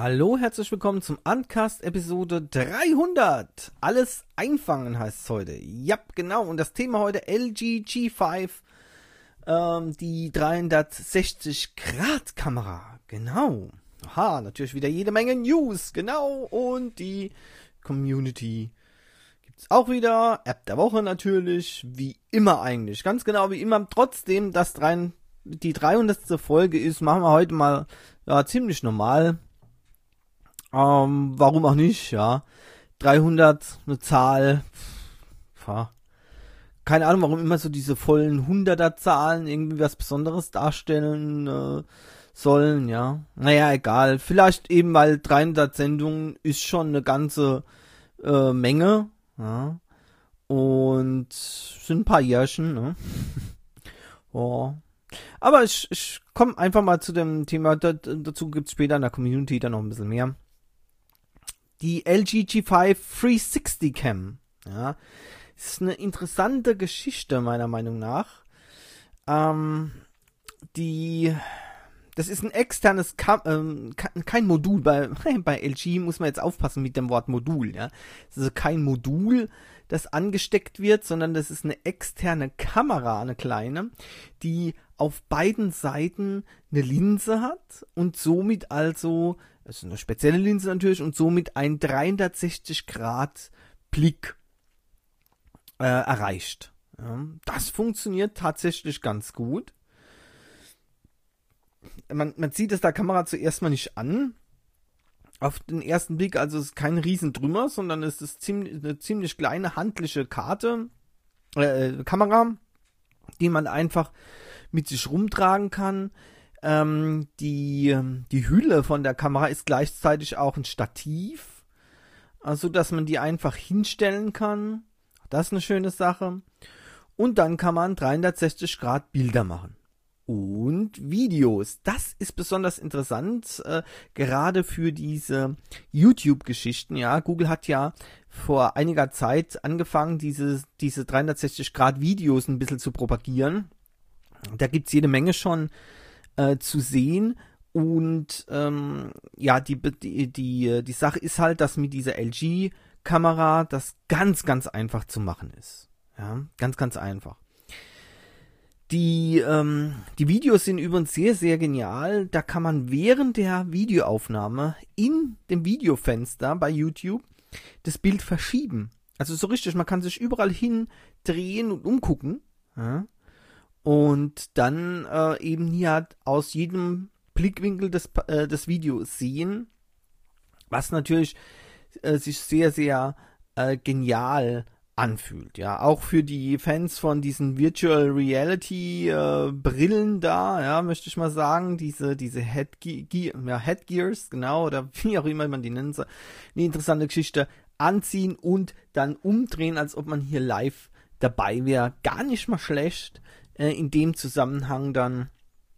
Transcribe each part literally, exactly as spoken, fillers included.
Hallo, herzlich willkommen zum Uncast Episode dreihundert. Alles einfangen heißt es heute. Ja, genau. Und das Thema heute L G G fünf, ähm, die dreihundertsechzig Grad Kamera. Genau. Aha, natürlich wieder jede Menge News. Genau. Und die Community gibt's auch wieder. App der Woche natürlich. Wie immer eigentlich. Ganz genau wie immer. Trotzdem, dass die dreihundertste Folge ist, machen wir heute mal ja, ziemlich normal. Ähm, warum auch nicht, ja. dreihundert, eine Zahl. Ja. Keine Ahnung, warum immer so diese vollen Hunderter-Zahlen irgendwie was Besonderes darstellen äh, sollen, ja. Naja, egal. Vielleicht eben, weil dreihundert Sendungen ist schon eine ganze äh, Menge, ja. Und sind ein paar Jährchen, ne. Oh. Aber ich, ich komme einfach mal zu dem Thema, da, dazu gibt's später in der Community dann noch ein bisschen mehr. Die L G G fünf dreihundertsechzig Cam, ja, ist eine interessante Geschichte meiner Meinung nach. Ähm, die, das ist ein externes, Kam- ähm, kein Modul, bei, bei L G muss man jetzt aufpassen mit dem Wort Modul, ja. Es ist also kein Modul, das angesteckt wird, sondern das ist eine externe Kamera, eine kleine, die auf beiden Seiten eine Linse hat und somit also, das ist eine spezielle Linse natürlich, und somit ein dreihundertsechzig Grad Blick äh, erreicht. Ja, das funktioniert tatsächlich ganz gut. Man, man sieht es der Kamera zuerst mal nicht an. Auf den ersten Blick, also es ist kein Riesentrümmer, sondern es ist ziemlich, eine ziemlich kleine handliche Karte, äh, Kamera, die man einfach mit sich rumtragen kann. Ähm, die, die Hülle von der Kamera ist gleichzeitig auch ein Stativ, also dass man die einfach hinstellen kann. Das ist eine schöne Sache. Und dann kann man dreihundertsechzig Grad Bilder machen. Und Videos. Das ist besonders interessant, äh, gerade für diese YouTube-Geschichten. Ja, Google hat ja vor einiger Zeit angefangen, diese, diese dreihundertsechzig Grad Videos ein bisschen zu propagieren. Da gibt's jede Menge schon äh, zu sehen. Und ähm, ja, die, die, die, die Sache ist halt, dass mit dieser L G-Kamera das ganz, ganz einfach zu machen ist. Ja, ganz, ganz einfach. Die, ähm, die Videos sind übrigens sehr, sehr genial. Da kann man während der Videoaufnahme in dem Videofenster bei YouTube das Bild verschieben. Also so richtig, man kann sich überall hin drehen und umgucken. Ja? Und dann äh, eben hier aus jedem Blickwinkel des, äh, des Videos sehen, was natürlich äh, sich sehr, sehr äh, genial anfühlt, ja, auch für die Fans von diesen Virtual Reality äh, Brillen da, ja, möchte ich mal sagen, diese diese Headge- ja, Headgears, genau, oder wie auch immer man die nennt, so eine interessante Geschichte, anziehen und dann umdrehen, als ob man hier live dabei wäre, gar nicht mal schlecht, äh, in dem Zusammenhang dann,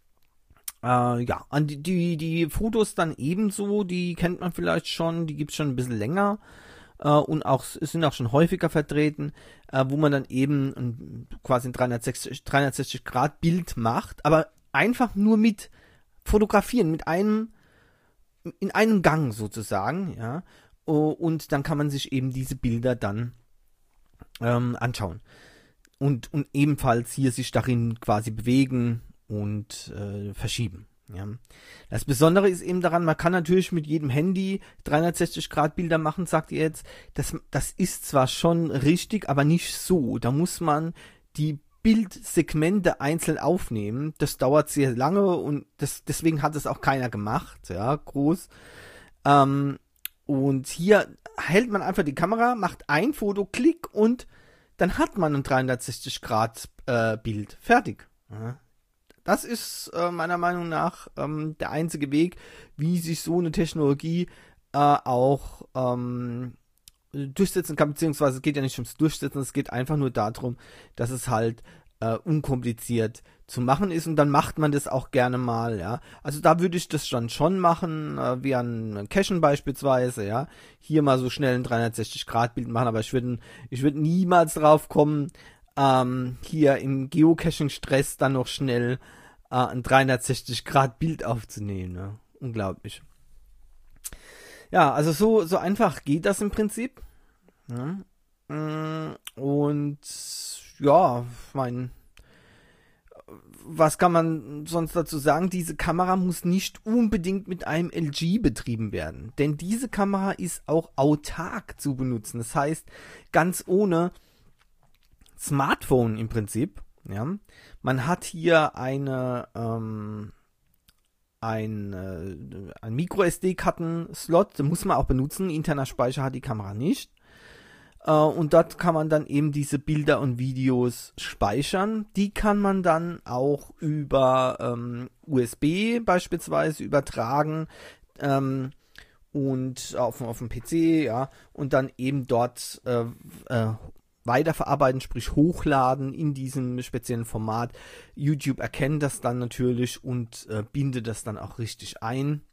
äh, ja, an die, die die Fotos dann ebenso, die kennt man vielleicht schon, die gibt's schon ein bisschen länger. Uh, und auch es sind auch schon häufiger vertreten, uh, wo man dann eben ein, quasi ein dreihundertsechzig Grad Bild macht, aber einfach nur mit Fotografieren, mit einem, in einem Gang sozusagen, ja, uh, und dann kann man sich eben diese Bilder dann ähm, anschauen und, und ebenfalls hier sich darin quasi bewegen und äh, verschieben. Ja. Das Besondere ist eben daran, man kann natürlich mit jedem Handy dreihundertsechzig Grad Bilder machen, sagt ihr jetzt. Das, das ist zwar schon richtig, aber nicht so. Da muss man die Bildsegmente einzeln aufnehmen. Das dauert sehr lange und das, deswegen hat es auch keiner gemacht, ja, groß. Ähm, und hier hält man einfach die Kamera, macht ein Foto, Klick und dann hat man ein dreihundertsechzig Grad äh, Bild. Fertig. Ja. Das ist äh, meiner Meinung nach ähm, der einzige Weg, wie sich so eine Technologie äh, auch ähm, durchsetzen kann, beziehungsweise es geht ja nicht ums Durchsetzen, es geht einfach nur darum, dass es halt äh, unkompliziert zu machen ist und dann macht man das auch gerne mal, ja. Also da würde ich das dann schon machen, äh, wie an Cachen beispielsweise, ja. Hier mal so schnell ein dreihundertsechzig Grad Bild machen, aber ich würde ich würde niemals drauf kommen, Ähm, hier im Geocaching-Stress dann noch schnell äh, ein dreihundertsechzig Grad Bild aufzunehmen. Ne? Unglaublich. Ja, also so, so einfach geht das im Prinzip. Ja. Und ja, mein, was kann man sonst dazu sagen? Diese Kamera muss nicht unbedingt mit einem L G betrieben werden, denn diese Kamera ist auch autark zu benutzen. Das heißt, ganz ohne Smartphone im Prinzip. Ja, man hat hier eine ähm, ein, äh, ein Micro-S D-Karten-Slot, den muss man auch benutzen. Interner Speicher hat die Kamera nicht. Äh, und dort kann man dann eben diese Bilder und Videos speichern. Die kann man dann auch über ähm, U S B beispielsweise übertragen ähm, und auf, auf dem P C, ja, und dann eben dort äh, äh, weiterverarbeiten, sprich hochladen in diesem speziellen Format. YouTube erkennt das dann natürlich und äh, bindet das dann auch richtig ein.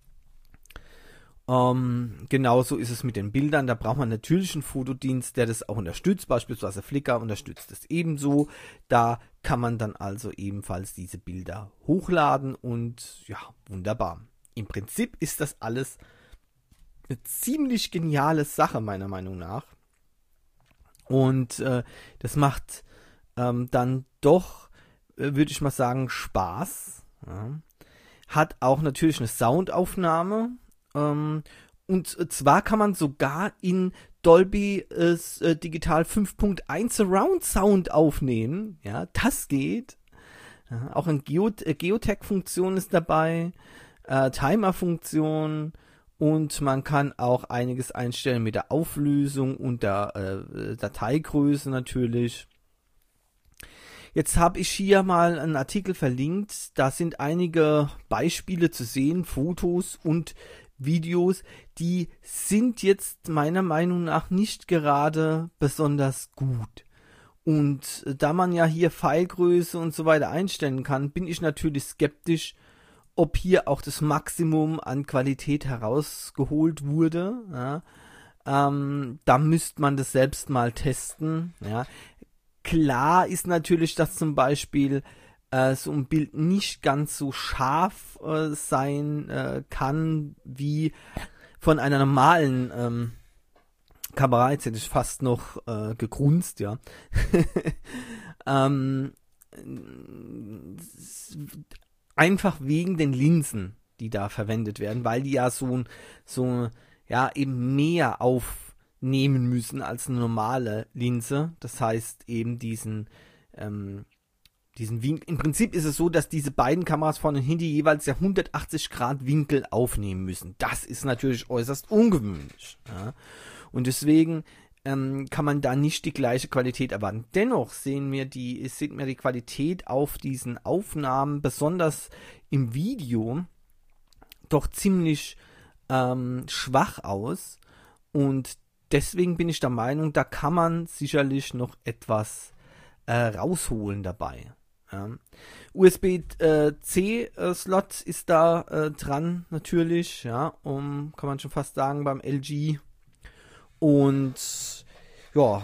Ähm, genauso ist es mit den Bildern. Da braucht man natürlich einen Fotodienst, der das auch unterstützt. Beispielsweise Flickr unterstützt das ebenso. Da kann man dann also ebenfalls diese Bilder hochladen und ja, wunderbar. Im Prinzip ist das alles eine ziemlich geniale Sache, meiner Meinung nach. Und äh, das macht ähm, dann doch, äh, würde ich mal sagen, Spaß. Ja. Hat auch natürlich eine Soundaufnahme. Ähm, und zwar kann man sogar in Dolby äh, Digital fünf Punkt eins Surround Sound aufnehmen. Ja, das geht. Ja, auch eine Geo äh, Geotech-Funktion ist dabei. Äh, Timer-Funktion. Und man kann auch einiges einstellen mit der Auflösung und der äh, Dateigröße natürlich. Jetzt habe ich hier mal einen Artikel verlinkt. Da sind einige Beispiele zu sehen, Fotos und Videos. Die sind jetzt meiner Meinung nach nicht gerade besonders gut. Und da man ja hier Filegröße und so weiter einstellen kann, bin ich natürlich skeptisch, ob hier auch das Maximum an Qualität herausgeholt wurde. Ja. Ähm, da müsste man das selbst mal testen. Ja. Klar ist natürlich, dass zum Beispiel äh, so ein Bild nicht ganz so scharf äh, sein äh, kann wie von einer normalen ähm, Kamera. Jetzt hätte ich fast noch äh, gegrunzt, ja. ähm, Einfach wegen den Linsen, die da verwendet werden, weil die ja so, so ja, eben mehr aufnehmen müssen als eine normale Linse. Das heißt eben diesen, ähm, diesen Winkel. Im Prinzip ist es so, dass diese beiden Kameras vorne und hinten jeweils ja hundertachtzig Grad Winkel aufnehmen müssen. Das ist natürlich äußerst ungewöhnlich. Ja. Und deswegen ähm, kann man da nicht die gleiche Qualität erwarten. Dennoch sehen wir die, sieht mir die Qualität auf diesen Aufnahmen, besonders im Video, doch ziemlich ähm, schwach aus. Und deswegen bin ich der Meinung, da kann man sicherlich noch etwas äh, rausholen dabei. Ja. U S B-C-Slot äh, ist da äh, dran natürlich, ja, um, kann man schon fast sagen, beim L G. Und ja,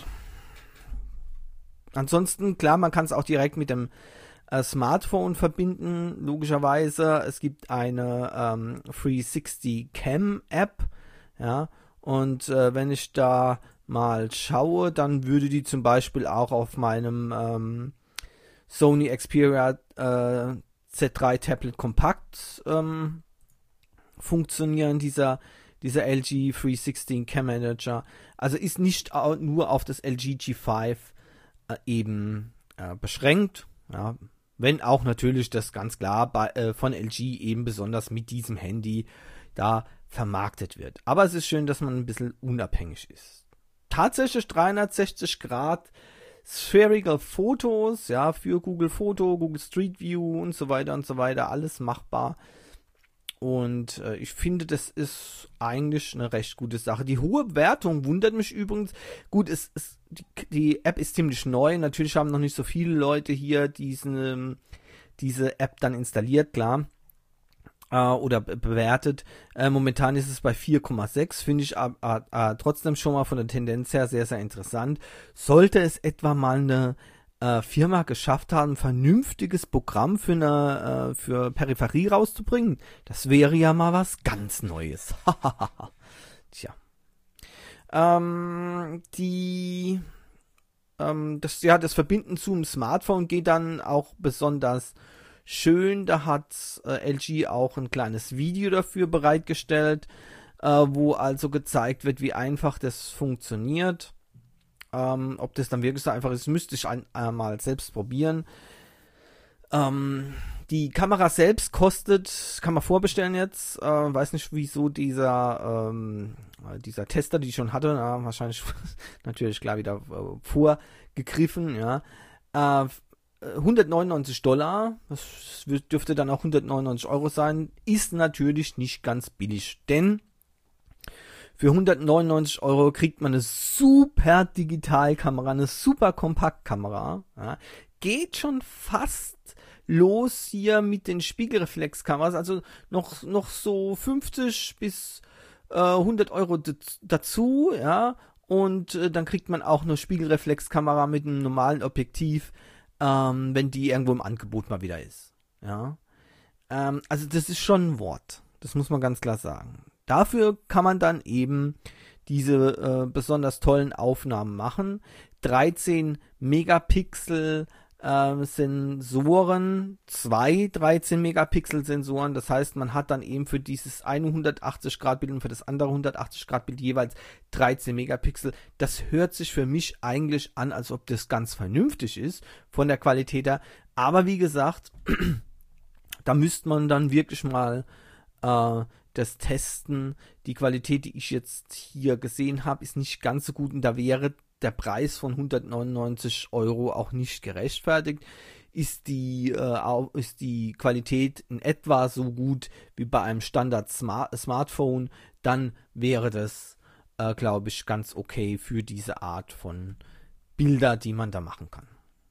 ansonsten, klar, man kann es auch direkt mit dem äh, Smartphone verbinden, logischerweise. Es gibt eine ähm, dreihundertsechzig Cam App, ja, und äh, wenn ich da mal schaue, dann würde die zum Beispiel auch auf meinem ähm, Sony Xperia äh, Z drei Tablet Compact ähm, funktionieren, dieser dieser L G dreihundertsechzehn Cam Manager. Also ist nicht nur auf das L G G fünf äh, eben äh, beschränkt, ja, wenn auch natürlich das ganz klar bei, äh, von L G eben besonders mit diesem Handy da vermarktet wird. Aber es ist schön, dass man ein bisschen unabhängig ist. Tatsächlich dreihundertsechzig Grad Spherical Fotos, ja, für Google Foto, Google Street View und so weiter und so weiter, alles machbar. Und äh, ich finde, das ist eigentlich eine recht gute Sache. Die hohe Wertung wundert mich übrigens. Gut, es, es, die, die App ist ziemlich neu. Natürlich haben noch nicht so viele Leute hier diesen, diese App dann installiert, klar. Äh, oder be- bewertet. Äh, momentan ist es bei vier Komma sechs. Finde ich äh, äh, trotzdem schon mal von der Tendenz her sehr, sehr interessant. Sollte es etwa mal eine äh, äh, Firma geschafft hat, ein vernünftiges Programm für eine äh, für Peripherie rauszubringen. Das wäre ja mal was ganz Neues. Tja. Ähm, die ähm, das ja das Verbinden zum Smartphone geht dann auch besonders schön. Da hat äh, L G auch ein kleines Video dafür bereitgestellt, äh, wo also gezeigt wird, wie einfach das funktioniert. Ähm, ob das dann wirklich so einfach ist, müsste ich ein, einmal selbst probieren. Ähm, die Kamera selbst kostet, kann man vorbestellen jetzt. Äh, weiß nicht, wieso dieser ähm, dieser Tester, die ich schon hatte, na, wahrscheinlich natürlich klar wieder äh, vorgegriffen, ja. Äh, hundertneunundneunzig Dollar, das dürfte dann auch hundertneunundneunzig Euro sein, ist natürlich nicht ganz billig, denn für hundertneunundneunzig Euro kriegt man eine super Digitalkamera, eine super Kompaktkamera, ja. Geht schon fast los hier mit den Spiegelreflexkameras, also noch, noch so fünfzig bis hundert Euro dazu, ja, und äh, dann kriegt man auch eine Spiegelreflexkamera mit einem normalen Objektiv, ähm, wenn die irgendwo im Angebot mal wieder ist, ja. Ähm, also das ist schon ein Wort, das muss man ganz klar sagen. Dafür kann man dann eben diese äh, besonders tollen Aufnahmen machen. dreizehn Megapixel äh, Sensoren, zwei dreizehn Megapixel Sensoren, das heißt, man hat dann eben für dieses eine hundertachtzig Grad Bild und für das andere hundertachtzig Grad Bild jeweils dreizehn Megapixel. Das hört sich für mich eigentlich an, als ob das ganz vernünftig ist von der Qualität her, aber wie gesagt, da müsste man dann wirklich mal äh, das testen. Die Qualität, die ich jetzt hier gesehen habe, ist nicht ganz so gut und da wäre der Preis von hundertneunundneunzig Euro auch nicht gerechtfertigt. Ist die, äh, ist die Qualität in etwa so gut wie bei einem Standard Smart Smartphone, dann wäre das, äh, glaube ich, ganz okay für diese Art von Bilder, die man da machen kann.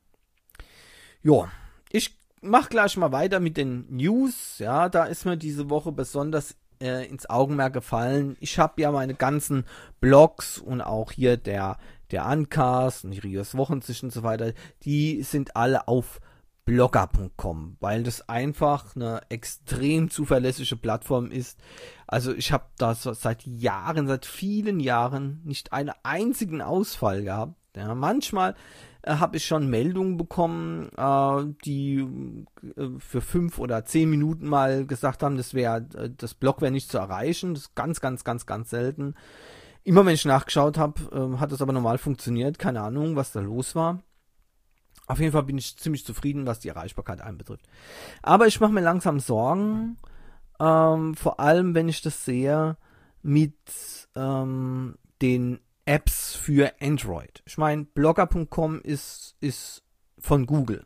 Ja, ich mache gleich mal weiter mit den News. Ja, da ist mir diese Woche besonders äh, ins Augenmerk gefallen. Ich habe ja meine ganzen Blogs und auch hier der der Uncast und die Rios Wochensicht und so weiter, die sind alle auf blogger punkt com, weil das einfach eine extrem zuverlässige Plattform ist. Also ich habe da seit Jahren, seit vielen Jahren nicht einen einzigen Ausfall gehabt. Ja, manchmal äh, habe ich schon Meldungen bekommen, äh, die äh, für fünf oder zehn Minuten mal gesagt haben, das wäre, äh, das Blog wäre nicht zu erreichen. Das ist ganz, ganz, ganz, ganz selten. Immer wenn ich nachgeschaut habe, äh, hat es aber normal funktioniert. Keine Ahnung, was da los war. Auf jeden Fall bin ich ziemlich zufrieden, was die Erreichbarkeit einbetrifft. Aber ich mache mir langsam Sorgen, ähm, vor allem wenn ich das sehe mit ähm, den Apps für Android. Ich meine, blogger punkt com ist, ist von Google.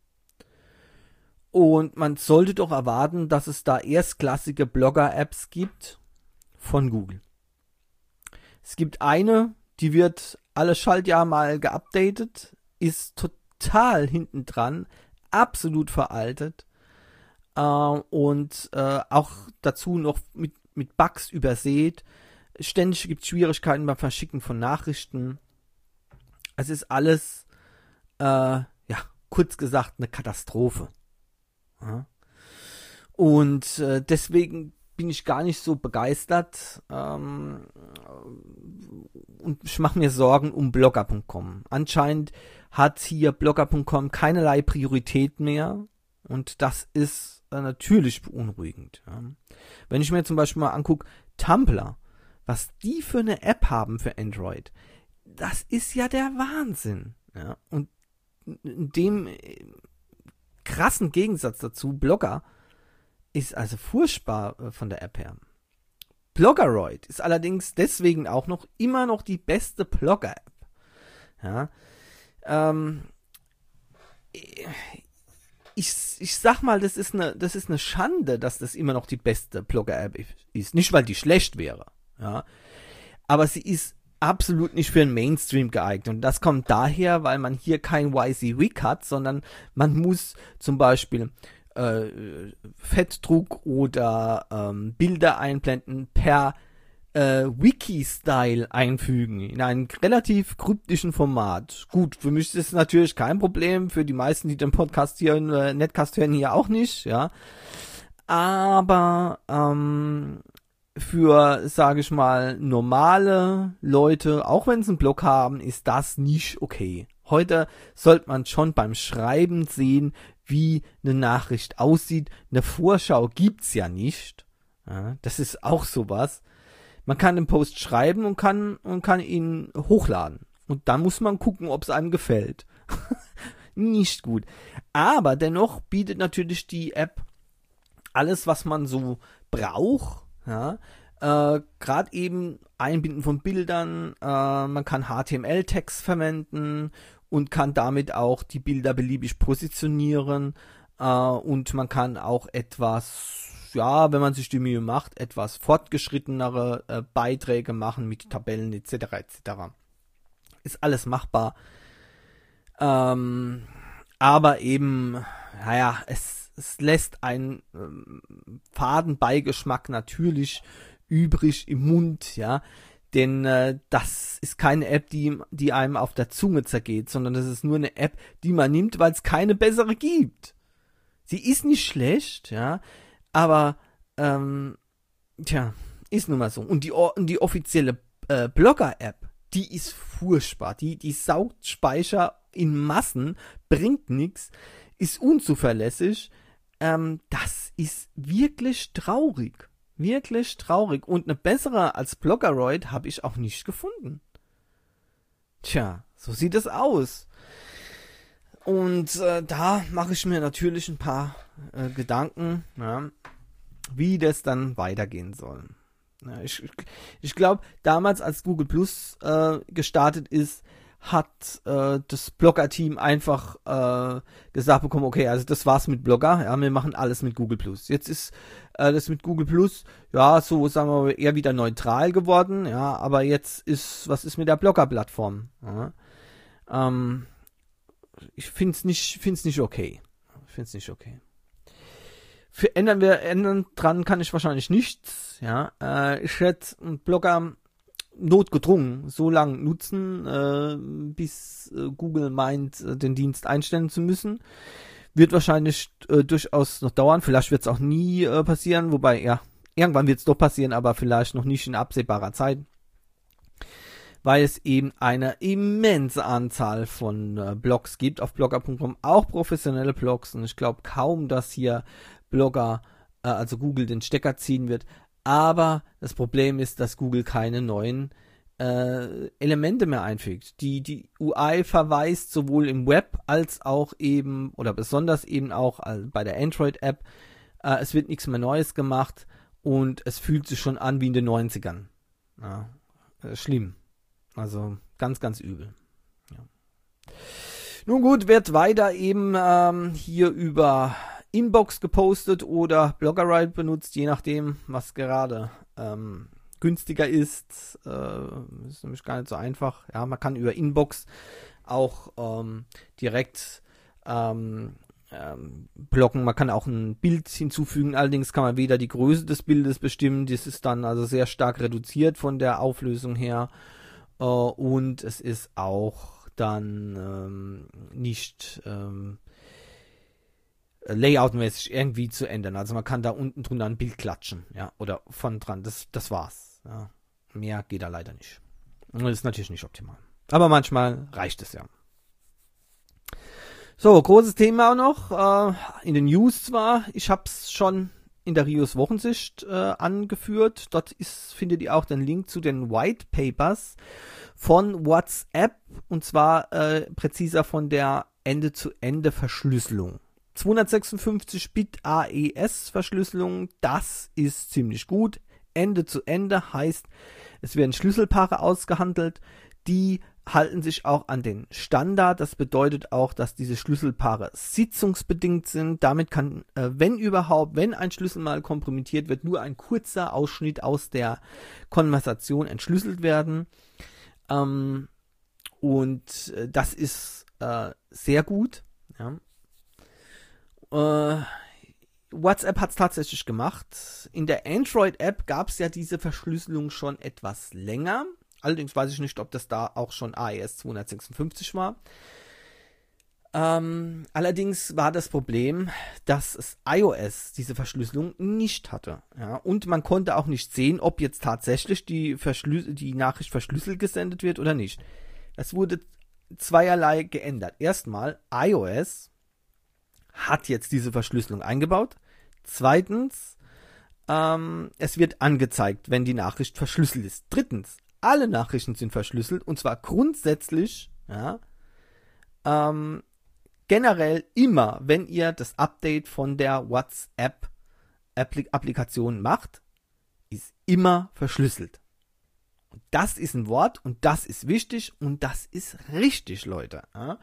Und man sollte doch erwarten, dass es da erstklassige Blogger-Apps gibt von Google. Es gibt eine, die wird alle Schaltjahr mal geupdatet, ist total hinten dran, absolut veraltet äh, und äh, auch dazu noch mit, mit Bugs übersät. Ständig gibt es Schwierigkeiten beim Verschicken von Nachrichten. Es ist alles, äh, ja, kurz gesagt, eine Katastrophe. Ja. Und äh, deswegen bin ich gar nicht so begeistert ähm, und ich mache mir Sorgen um blogger punkt com. Anscheinend hat hier blogger punkt com keinerlei Priorität mehr und das ist äh, natürlich beunruhigend. Ja. Wenn ich mir zum Beispiel mal angucke, Tumblr, was die für eine App haben für Android, das ist ja der Wahnsinn. Ja. Und in dem krassen Gegensatz dazu, Blogger ist also furchtbar äh, von der App her. Bloggeroid ist allerdings deswegen auch noch immer noch die beste Blogger-App. Ja, ähm, ich, ich sag mal, das ist eine, das ist eine Schande, dass das immer noch die beste Blogger-App ist. Nicht, weil die schlecht wäre, ja, aber sie ist absolut nicht für den Mainstream geeignet. Und das kommt daher, weil man hier kein WYSIWYG hat, sondern man muss zum Beispiel äh, Fettdruck oder ähm, Bilder einblenden per äh, Wiki-Style einfügen in einem relativ kryptischen Format. Gut, für mich ist es natürlich kein Problem, für die meisten, die den Podcast hier, äh, Netcast hören, hier auch nicht, ja. Aber ähm, für, sage ich mal, normale Leute, auch wenn sie einen Blog haben, ist das nicht okay. Heute sollte man schon beim Schreiben sehen, wie eine Nachricht aussieht. Eine Vorschau gibt's ja nicht. Ja, das ist auch sowas. Man kann den Post schreiben und kann und kann ihn hochladen. Und dann muss man gucken, ob es einem gefällt. Nicht gut. Aber dennoch bietet natürlich die App alles, was man so braucht. Ja, äh, gerade eben Einbinden von Bildern. Äh, man kann H T M L-Text verwenden und kann damit auch die Bilder beliebig positionieren. Äh, und man kann auch etwas, ja, wenn man sich die Mühe macht, etwas fortgeschrittenere äh, Beiträge machen mit Tabellen et cetera et cetera. Ist alles machbar. Ähm, aber eben, naja, es, es lässt einen ähm, faden Beigeschmack natürlich übrig im Mund, ja. Denn äh, das ist keine App, die, die einem auf der Zunge zergeht, sondern das ist nur eine App, die man nimmt, weil es keine bessere gibt. Sie ist nicht schlecht, ja, aber ähm, tja, ist nun mal so. Und die, und die offizielle äh, Blogger-App, die ist furchtbar. Die, die saugt Speicher in Massen, bringt nichts, ist unzuverlässig. Ähm, das ist wirklich traurig. Wirklich traurig. Und eine bessere als Bloggeroid habe ich auch nicht gefunden. Tja, so sieht es aus. Und äh, da mache ich mir natürlich ein paar äh, Gedanken, ja, wie das dann weitergehen soll. Ja, ich ich glaube, damals, als Google Plus äh, gestartet ist, hat äh, das Blogger-Team einfach äh, gesagt bekommen, okay, also das war's mit Blogger, ja, wir machen alles mit Google Plus. Jetzt ist äh, das mit Google Plus, ja, so sagen wir mal, eher wieder neutral geworden, ja, aber jetzt ist, was ist mit der Blogger-Plattform? Ja? Ähm, ich find's nicht, find's nicht okay. Ich find's nicht okay. Für ändern wir, ändern dran kann ich wahrscheinlich nichts, ja. Äh, ich werde einen Blogger notgedrungen so lange nutzen, äh, bis äh, Google meint, äh, den Dienst einstellen zu müssen. Wird wahrscheinlich äh, durchaus noch dauern. Vielleicht wird es auch nie äh, passieren, wobei, ja, irgendwann wird es doch passieren, aber vielleicht noch nicht in absehbarer Zeit. Weil es eben eine immense Anzahl von äh, Blogs gibt auf blogger punkt com, auch professionelle Blogs. Und ich glaube kaum, dass hier Blogger, äh, also Google, den Stecker ziehen wird. Aber das Problem ist, dass Google keine neuen äh, Elemente mehr einfügt. Die, die U I verweist sowohl im Web als auch eben, oder besonders eben auch bei der Android-App, äh, es wird nichts mehr Neues gemacht und es fühlt sich schon an wie in den neunzigern. Ja, äh, schlimm. Also ganz, ganz übel. Ja. Nun gut, wird weiter eben ähm, hier über Inbox gepostet oder Bloggerite benutzt, je nachdem, was gerade ähm, günstiger ist. Äh, ist nämlich gar nicht so einfach. Ja, man kann über Inbox auch ähm, direkt ähm, ähm, bloggen. Man kann auch ein Bild hinzufügen. Allerdings kann man weder die Größe des Bildes bestimmen. Das ist dann also sehr stark reduziert von der Auflösung her. Äh, und es ist auch dann ähm, nicht ähm, layoutmäßig irgendwie zu ändern. Also man kann da unten drunter ein Bild klatschen, ja, oder von dran. Das, das war's. Ja. Mehr geht da leider nicht. Und das ist natürlich nicht optimal. Aber manchmal reicht es ja. So, großes Thema auch noch. Äh, in den News zwar. Ich habe es schon in der Rios Wochensicht äh, angeführt. Dort ist, findet ihr auch den Link zu den White Papers von WhatsApp. Und zwar äh, präziser von der Ende-zu-Ende-Verschlüsselung. zweihundertsechsundfünfzig Bit A E S-Verschlüsselung, das ist ziemlich gut. Ende zu Ende heißt, es werden Schlüsselpaare ausgehandelt, die halten sich auch an den Standard. Das bedeutet auch, dass diese Schlüsselpaare sitzungsbedingt sind. Damit kann, äh, wenn überhaupt, wenn ein Schlüssel mal kompromittiert wird, nur ein kurzer Ausschnitt aus der Konversation entschlüsselt werden. Ähm, und äh, das ist äh, sehr gut. Ja. Äh, WhatsApp hat es tatsächlich gemacht. In der Android-App gab es ja diese Verschlüsselung schon etwas länger. Allerdings weiß ich nicht, ob das da auch schon A E S zweihundertsechsundfünfzig war. Ähm, allerdings war das Problem, dass es iOS diese Verschlüsselung nicht hatte. Ja? Und man konnte auch nicht sehen, ob jetzt tatsächlich die, Verschlüs- die Nachricht verschlüsselt gesendet wird oder nicht. Das wurde zweierlei geändert. Erstmal, iOS hat jetzt diese Verschlüsselung eingebaut. Zweitens, ähm, es wird angezeigt, wenn die Nachricht verschlüsselt ist. Drittens, alle Nachrichten sind verschlüsselt und zwar grundsätzlich, ja, ähm, generell immer, wenn ihr das Update von der WhatsApp-Applikation macht, ist immer verschlüsselt. Und das ist ein Wort und das ist wichtig und das ist richtig, Leute. Ja.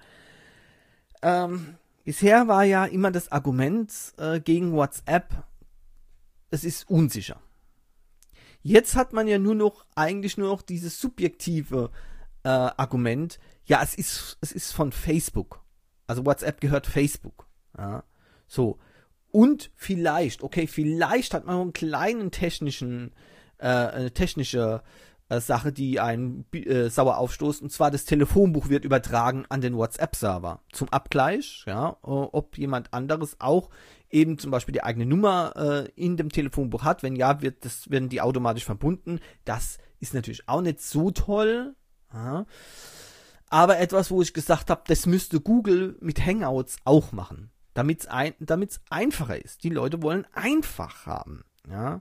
Ähm, bisher war ja immer das Argument äh, gegen WhatsApp, es ist unsicher. Jetzt hat man ja nur noch, eigentlich nur noch dieses subjektive äh, Argument, ja, es ist, es ist von Facebook. Also WhatsApp gehört Facebook. Ja. So. Und vielleicht, okay, vielleicht hat man noch einen kleinen technischen, äh, eine technische äh, Sache, die einen äh, sauer aufstoßt, und zwar das Telefonbuch wird übertragen an den WhatsApp-Server. Zum Abgleich, ja, äh, ob jemand anderes auch eben zum Beispiel die eigene Nummer äh, in dem Telefonbuch hat. Wenn ja, wird das, werden die automatisch verbunden. Das ist natürlich auch nicht so toll. Ja. Aber etwas, wo ich gesagt habe, das müsste Google mit Hangouts auch machen, damit es ein, damit's einfacher ist. Die Leute wollen einfach haben. Ja.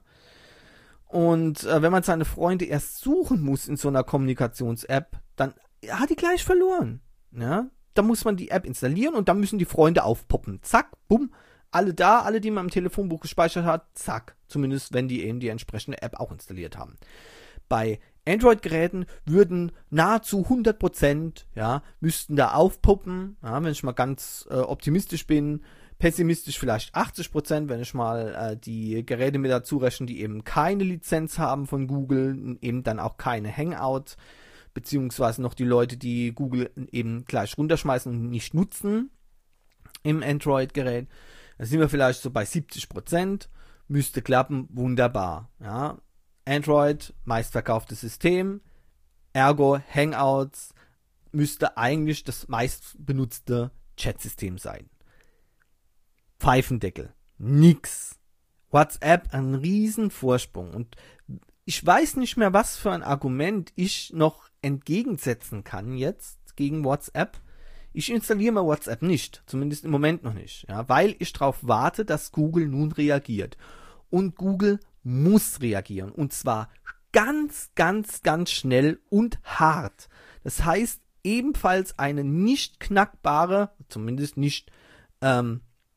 Und äh, wenn man seine Freunde erst suchen muss in so einer Kommunikations-App, dann hat die gleich verloren. Ja. Da muss man die App installieren und dann müssen die Freunde aufpoppen. Zack, bumm, alle da, alle, die man im Telefonbuch gespeichert hat, zack. Zumindest, wenn die eben die entsprechende App auch installiert haben. Bei Android-Geräten würden nahezu hundert Prozent, ja, müssten da aufpoppen, ja, wenn ich mal ganz äh, optimistisch bin, pessimistisch vielleicht achtzig Prozent, wenn ich mal äh, die Geräte mit dazu rechne, die eben keine Lizenz haben von Google, eben dann auch keine Hangout, beziehungsweise noch die Leute, die Google eben gleich runterschmeißen und nicht nutzen im Android-Gerät. Da sind wir vielleicht so bei siebzig Prozent, müsste klappen, wunderbar, ja. Android, meistverkauftes System, ergo Hangouts müsste eigentlich das meistbenutzte Chatsystem sein. Pfeifendeckel, nix. WhatsApp, ein riesen Vorsprung. Und ich weiß nicht mehr, was für ein Argument ich noch entgegensetzen kann jetzt gegen WhatsApp. Ich installiere mal WhatsApp nicht, zumindest im Moment noch nicht, ja, weil ich darauf warte, dass Google nun reagiert. Und Google muss reagieren. Und zwar ganz, ganz, ganz schnell und hart. Das heißt, ebenfalls eine nicht knackbare, zumindest nicht, ähm,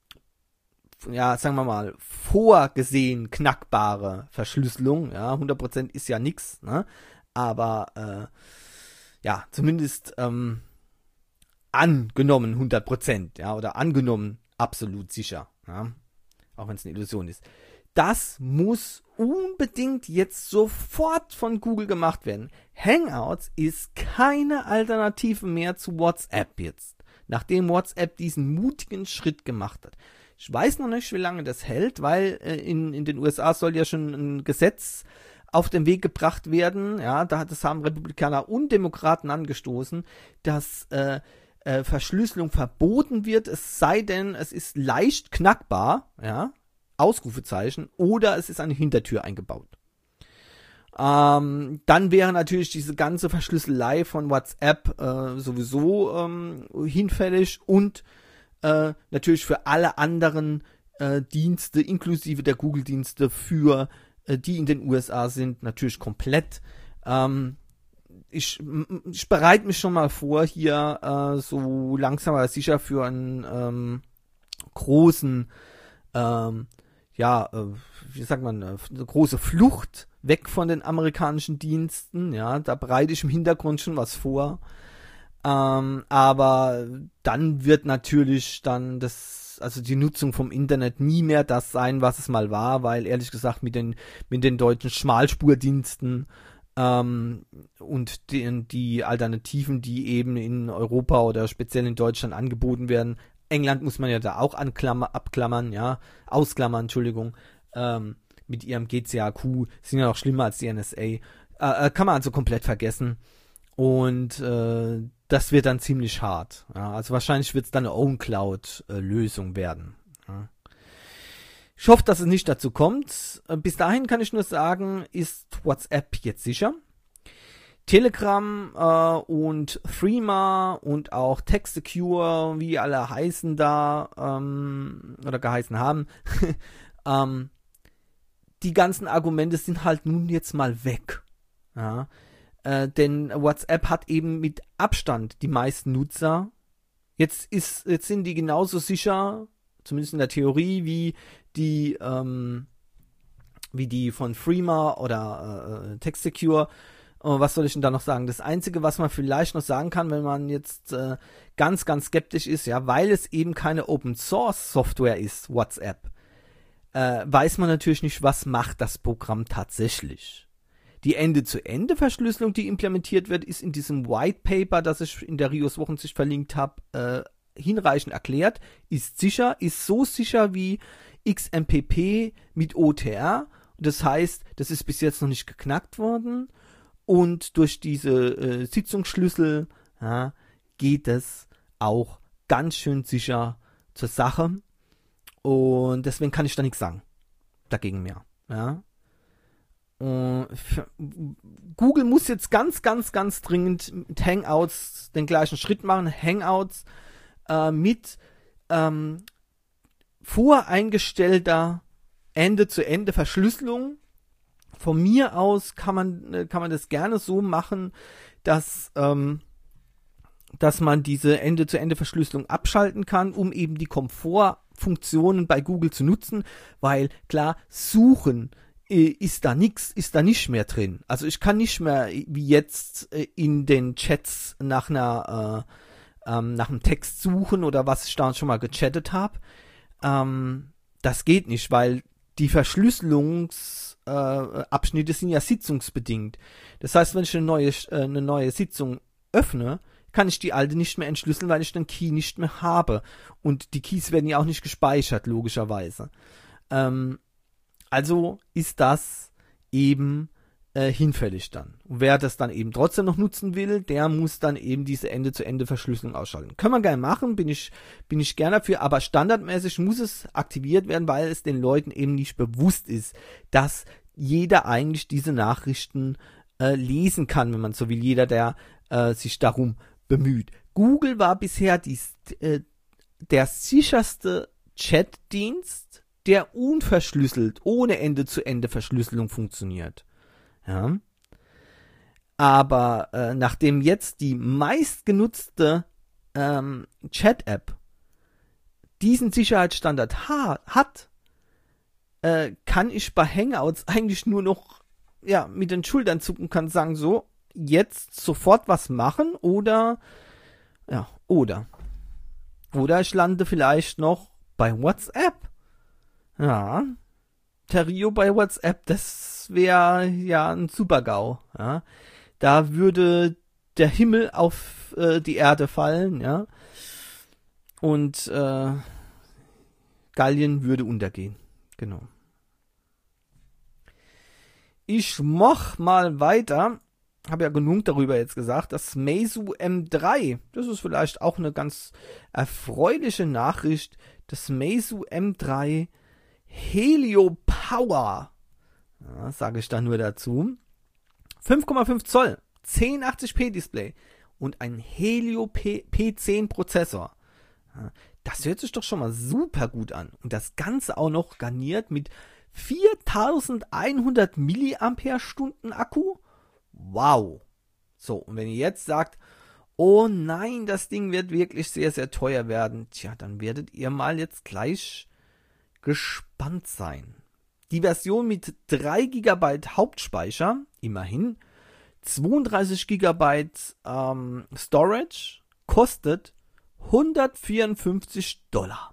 ja, sagen wir mal, vorgesehen knackbare Verschlüsselung. Ja, hundert Prozent ist ja nix, ne? Aber, äh, ja, zumindest, ähm, angenommen hundert Prozent, ja, oder angenommen absolut sicher, ja, auch wenn es eine Illusion ist. Das muss unbedingt jetzt sofort von Google gemacht werden. Hangouts ist keine Alternative mehr zu WhatsApp jetzt, nachdem WhatsApp diesen mutigen Schritt gemacht hat. Ich weiß noch nicht, wie lange das hält, weil äh, in, in den U S A soll ja schon ein Gesetz auf den Weg gebracht werden. Ja, da das haben Republikaner und Demokraten angestoßen, dass äh, äh, Verschlüsselung verboten wird, es sei denn, es ist leicht knackbar, ja, Ausrufezeichen, oder es ist eine Hintertür eingebaut. Ähm, dann wäre natürlich diese ganze Verschlüsselei von WhatsApp äh, sowieso ähm, hinfällig und äh, natürlich für alle anderen äh, Dienste, inklusive der Google-Dienste, für äh, die in den U S A sind, natürlich komplett. Ähm, ich, ich bereite mich schon mal vor, hier äh, so langsam aber sicher für einen ähm, großen ähm, ja, äh, wie sagt man, eine große Flucht weg von den amerikanischen Diensten, ja, da bereite ich im Hintergrund schon was vor, ähm, aber dann wird natürlich dann das, also die Nutzung vom Internet nie mehr das sein, was es mal war, weil ehrlich gesagt mit den, mit den deutschen Schmalspurdiensten ähm, und die, die Alternativen, die eben in Europa oder speziell in Deutschland angeboten werden, England muss man ja da auch anklammer, abklammern, ja, ausklammern, Entschuldigung, ähm, mit ihrem G C A Q, sind ja noch schlimmer als die N S A, äh, äh, kann man also komplett vergessen und äh, das wird dann ziemlich hart, ja, also wahrscheinlich wird es dann eine Own-Cloud-Lösung werden, ja. Ich hoffe, dass es nicht dazu kommt. Bis dahin kann ich nur sagen, ist WhatsApp jetzt sicher. Telegram äh, und Threema und auch TextSecure, wie alle heißen da, ähm, oder geheißen haben, ähm, die ganzen Argumente sind halt nun jetzt mal weg. Ja? Äh, denn WhatsApp hat eben mit Abstand die meisten Nutzer. Jetzt, ist, jetzt sind die genauso sicher, zumindest in der Theorie, wie die, ähm, wie die von Threema oder äh, TextSecure. Uh, was soll ich denn da noch sagen? Das Einzige, was man vielleicht noch sagen kann, wenn man jetzt äh, ganz, ganz skeptisch ist, ja, weil es eben keine Open-Source-Software ist, WhatsApp, äh, weiß man natürlich nicht, was macht das Programm tatsächlich. Die Ende-zu-Ende-Verschlüsselung, die implementiert wird, ist in diesem White Paper, das ich in der Rios Wochensicht verlinkt habe, äh, hinreichend erklärt, ist sicher, ist so sicher wie X M P P mit O T R. Das heißt, das ist bis jetzt noch nicht geknackt worden. Und durch diese äh, Sitzungsschlüssel ja, geht es auch ganz schön sicher zur Sache. Und deswegen kann ich da nichts sagen. Dagegen mehr. Ja. Und für, Google muss jetzt ganz, ganz, ganz dringend mit Hangouts den gleichen Schritt machen. Hangouts äh, mit ähm, voreingestellter Ende-zu-Ende-Verschlüsselung. Von mir aus kann man, kann man das gerne so machen, dass, ähm, dass man diese Ende-zu-Ende-Verschlüsselung abschalten kann, um eben die Komfortfunktionen bei Google zu nutzen, weil klar, suchen äh, ist da nichts, ist da nicht mehr drin. Also ich kann nicht mehr wie jetzt äh, in den Chats nach einer, äh, ähm, nach einem Text suchen oder was ich da schon mal gechattet habe. Ähm, das geht nicht, weil die Verschlüsselungs Äh, Abschnitte sind ja sitzungsbedingt. Das heißt, wenn ich eine neue, äh, eine neue Sitzung öffne, kann ich die alte nicht mehr entschlüsseln, weil ich den Key nicht mehr habe. Und die Keys werden ja auch nicht gespeichert, logischerweise. Ähm, also ist das eben äh, hinfällig dann. Und wer das dann eben trotzdem noch nutzen will, der muss dann eben diese Ende-zu-Ende-Verschlüsselung ausschalten. Können wir gerne machen, bin ich, bin ich gerne dafür, aber standardmäßig muss es aktiviert werden, weil es den Leuten eben nicht bewusst ist, dass jeder eigentlich diese Nachrichten äh, lesen kann, wenn man so will, jeder, der äh, sich darum bemüht. Google war bisher die, äh, der sicherste Chatdienst, der unverschlüsselt, ohne Ende-zu-Ende-Verschlüsselung funktioniert. Ja. Aber äh, nachdem jetzt die meistgenutzte ähm, Chat-App diesen Sicherheitsstandard ha- hat, äh, kann ich bei Hangouts eigentlich nur noch ja, mit den Schultern zucken, kann sagen, so, jetzt sofort was machen oder ja, oder oder ich lande vielleicht noch bei WhatsApp. Ja, Terrio bei WhatsApp, das wäre ja ein Super-GAU. Ja. Da würde der Himmel auf äh, die Erde fallen, ja. Und äh, Gallien würde untergehen. Genau. Ich mach mal weiter. Habe ja genug darüber jetzt gesagt. Das Meizu M drei, das ist vielleicht auch eine ganz erfreuliche Nachricht. Das Meizu M drei Helio Power, ja, sage ich da nur dazu. fünf Komma fünf Zoll, zehnhundertachtzig p Display und ein Helio P zehn Prozessor. Ja, das hört sich doch schon mal super gut an. Und das Ganze auch noch garniert mit viertausendeinhundert Milliampere-Stunden Akku. Wow. So, und wenn ihr jetzt sagt, oh nein, das Ding wird wirklich sehr, sehr teuer werden, tja, dann werdet ihr mal jetzt gleich gespannt sein. Die Version mit drei Gigabyte Hauptspeicher, immerhin, zweiunddreißig Gigabyte ähm, Storage, kostet hundertvierundfünfzig Dollar.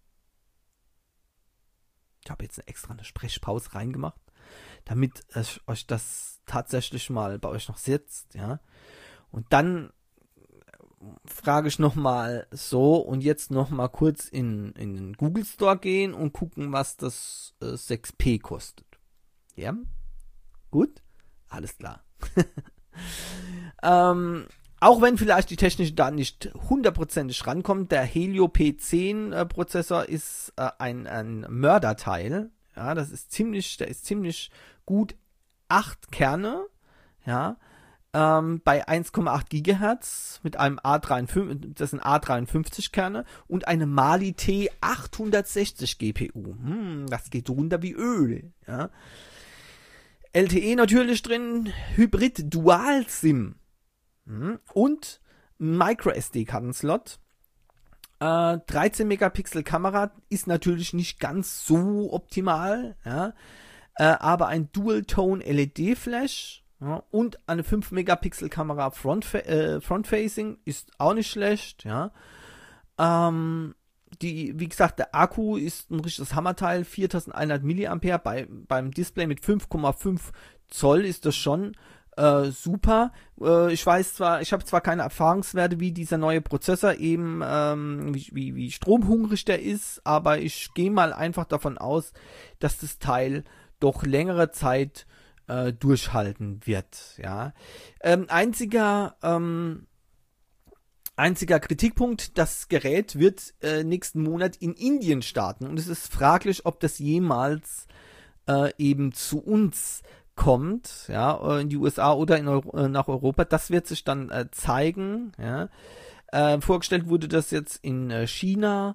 Ich habe jetzt eine extra eine Sprechpause reingemacht, damit es euch das tatsächlich mal bei euch noch sitzt, ja. Und dann frage ich nochmal so und jetzt nochmal kurz in, in den Google Store gehen und gucken, was das äh, sechs P kostet. Ja, gut, alles klar. ähm, auch wenn vielleicht die technischen Daten nicht hundertprozentig rankommen, der Helio P zehn äh, Prozessor ist äh, ein, ein Mörderteil. Ja, das ist ziemlich, der ist ziemlich gut. Acht Kerne, ja, ähm, bei eins Komma acht Gigahertz mit einem A dreiundfünfzig, das sind A dreiundfünfzig Kerne und eine Mali T achthundertsechzig G P U. Hm, das geht runter wie Öl, ja. L T E natürlich drin, Hybrid Dual SIM hm, und Micro S D-Kartenslot. Äh, dreizehn Megapixel Kamera ist natürlich nicht ganz so optimal, ja. Äh, aber ein Dual-Tone L E D-Flash, ja, und eine fünf Megapixel Kamera Front, äh, Front-Facing ist auch nicht schlecht, ja. Ähm, die, wie gesagt, der Akku ist ein richtiges Hammerteil, viertausendeinhundert Milliampere, bei, beim Display mit fünf Komma fünf Zoll ist das schon äh, super. Äh, ich weiß zwar, ich habe zwar keine Erfahrungswerte, wie dieser neue Prozessor eben, ähm, wie, wie, wie stromhungrig der ist, aber ich gehe mal einfach davon aus, dass das Teil doch längere Zeit äh, durchhalten wird, ja. Ähm, einziger, ähm, einziger Kritikpunkt, das Gerät wird äh, nächsten Monat in Indien starten und es ist fraglich, ob das jemals äh, eben zu uns kommt, ja, in die U S A oder in Euro, äh, nach Europa. Das wird sich dann äh, zeigen, ja. Äh, vorgestellt wurde das jetzt in äh, China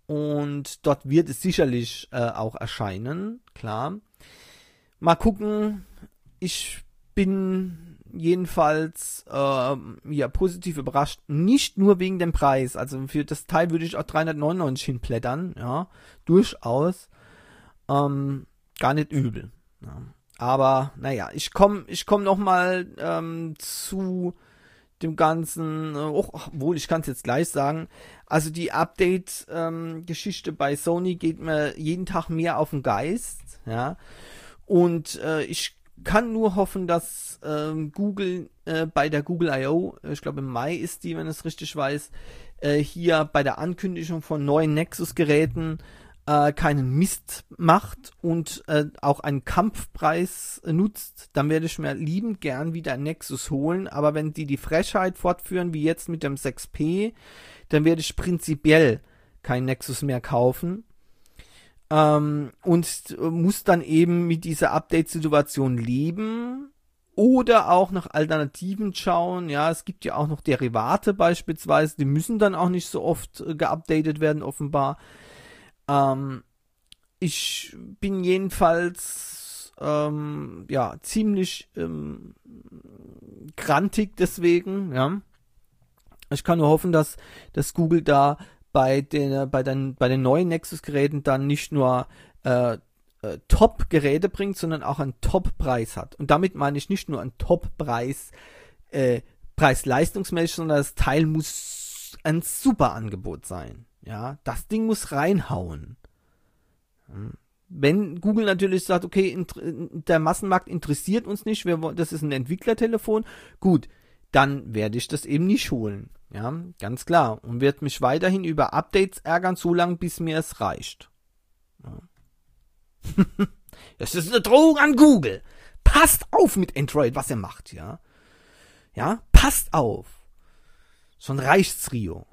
und dort wird es sicherlich äh, auch erscheinen, klar. Mal gucken, ich bin jedenfalls äh, ja, positiv überrascht, nicht nur wegen dem Preis, also für das Teil würde ich auch dreihundertneunundneunzig hinblättern, ja, durchaus, ähm, gar nicht übel, ja. Aber, naja, ich komme ich komm nochmal ähm, zu dem Ganzen, oh, obwohl, ich kann es jetzt gleich sagen, also die Update-Geschichte ähm, bei Sony geht mir jeden Tag mehr auf den Geist, ja. Und äh, ich kann nur hoffen, dass ähm, Google äh, bei der Google I O, ich glaube im Mai ist die, wenn ich es richtig weiß, äh, hier bei der Ankündigung von neuen Nexus-Geräten äh, keinen Mist macht und äh, auch einen Kampfpreis äh, nutzt, dann werde ich mir liebend gern wieder ein Nexus holen, aber wenn die die Frechheit fortführen, wie jetzt mit dem sechs P, dann werde ich prinzipiell kein Nexus mehr kaufen. Ähm, und muss dann eben mit dieser Update-Situation leben oder auch nach Alternativen schauen. Ja, es gibt ja auch noch Derivate beispielsweise, die müssen dann auch nicht so oft äh, geupdatet werden, offenbar. Ähm, ich bin jedenfalls ähm, ja ziemlich ähm, grantig deswegen. Ja, ich kann nur hoffen, dass, dass Google da bei den, bei den, bei den neuen Nexus-Geräten dann nicht nur äh, äh, Top-Geräte bringt, sondern auch einen Top-Preis hat. Und damit meine ich nicht nur einen Top-Preis, äh, preis-leistungsmäßig, sondern das Teil muss ein super Angebot sein. Ja, das Ding muss reinhauen. Wenn Google natürlich sagt, okay, int- der Massenmarkt interessiert uns nicht, wir, das ist ein Entwicklertelefon, gut, dann werde ich das eben nicht holen. Ja, ganz klar. Und werde mich weiterhin über Updates ärgern, so lange, bis mir es reicht. Ja. Das ist eine Drohung an Google. Passt auf mit Android, was er macht, ja. Ja, passt auf. Schon reicht's, Rio.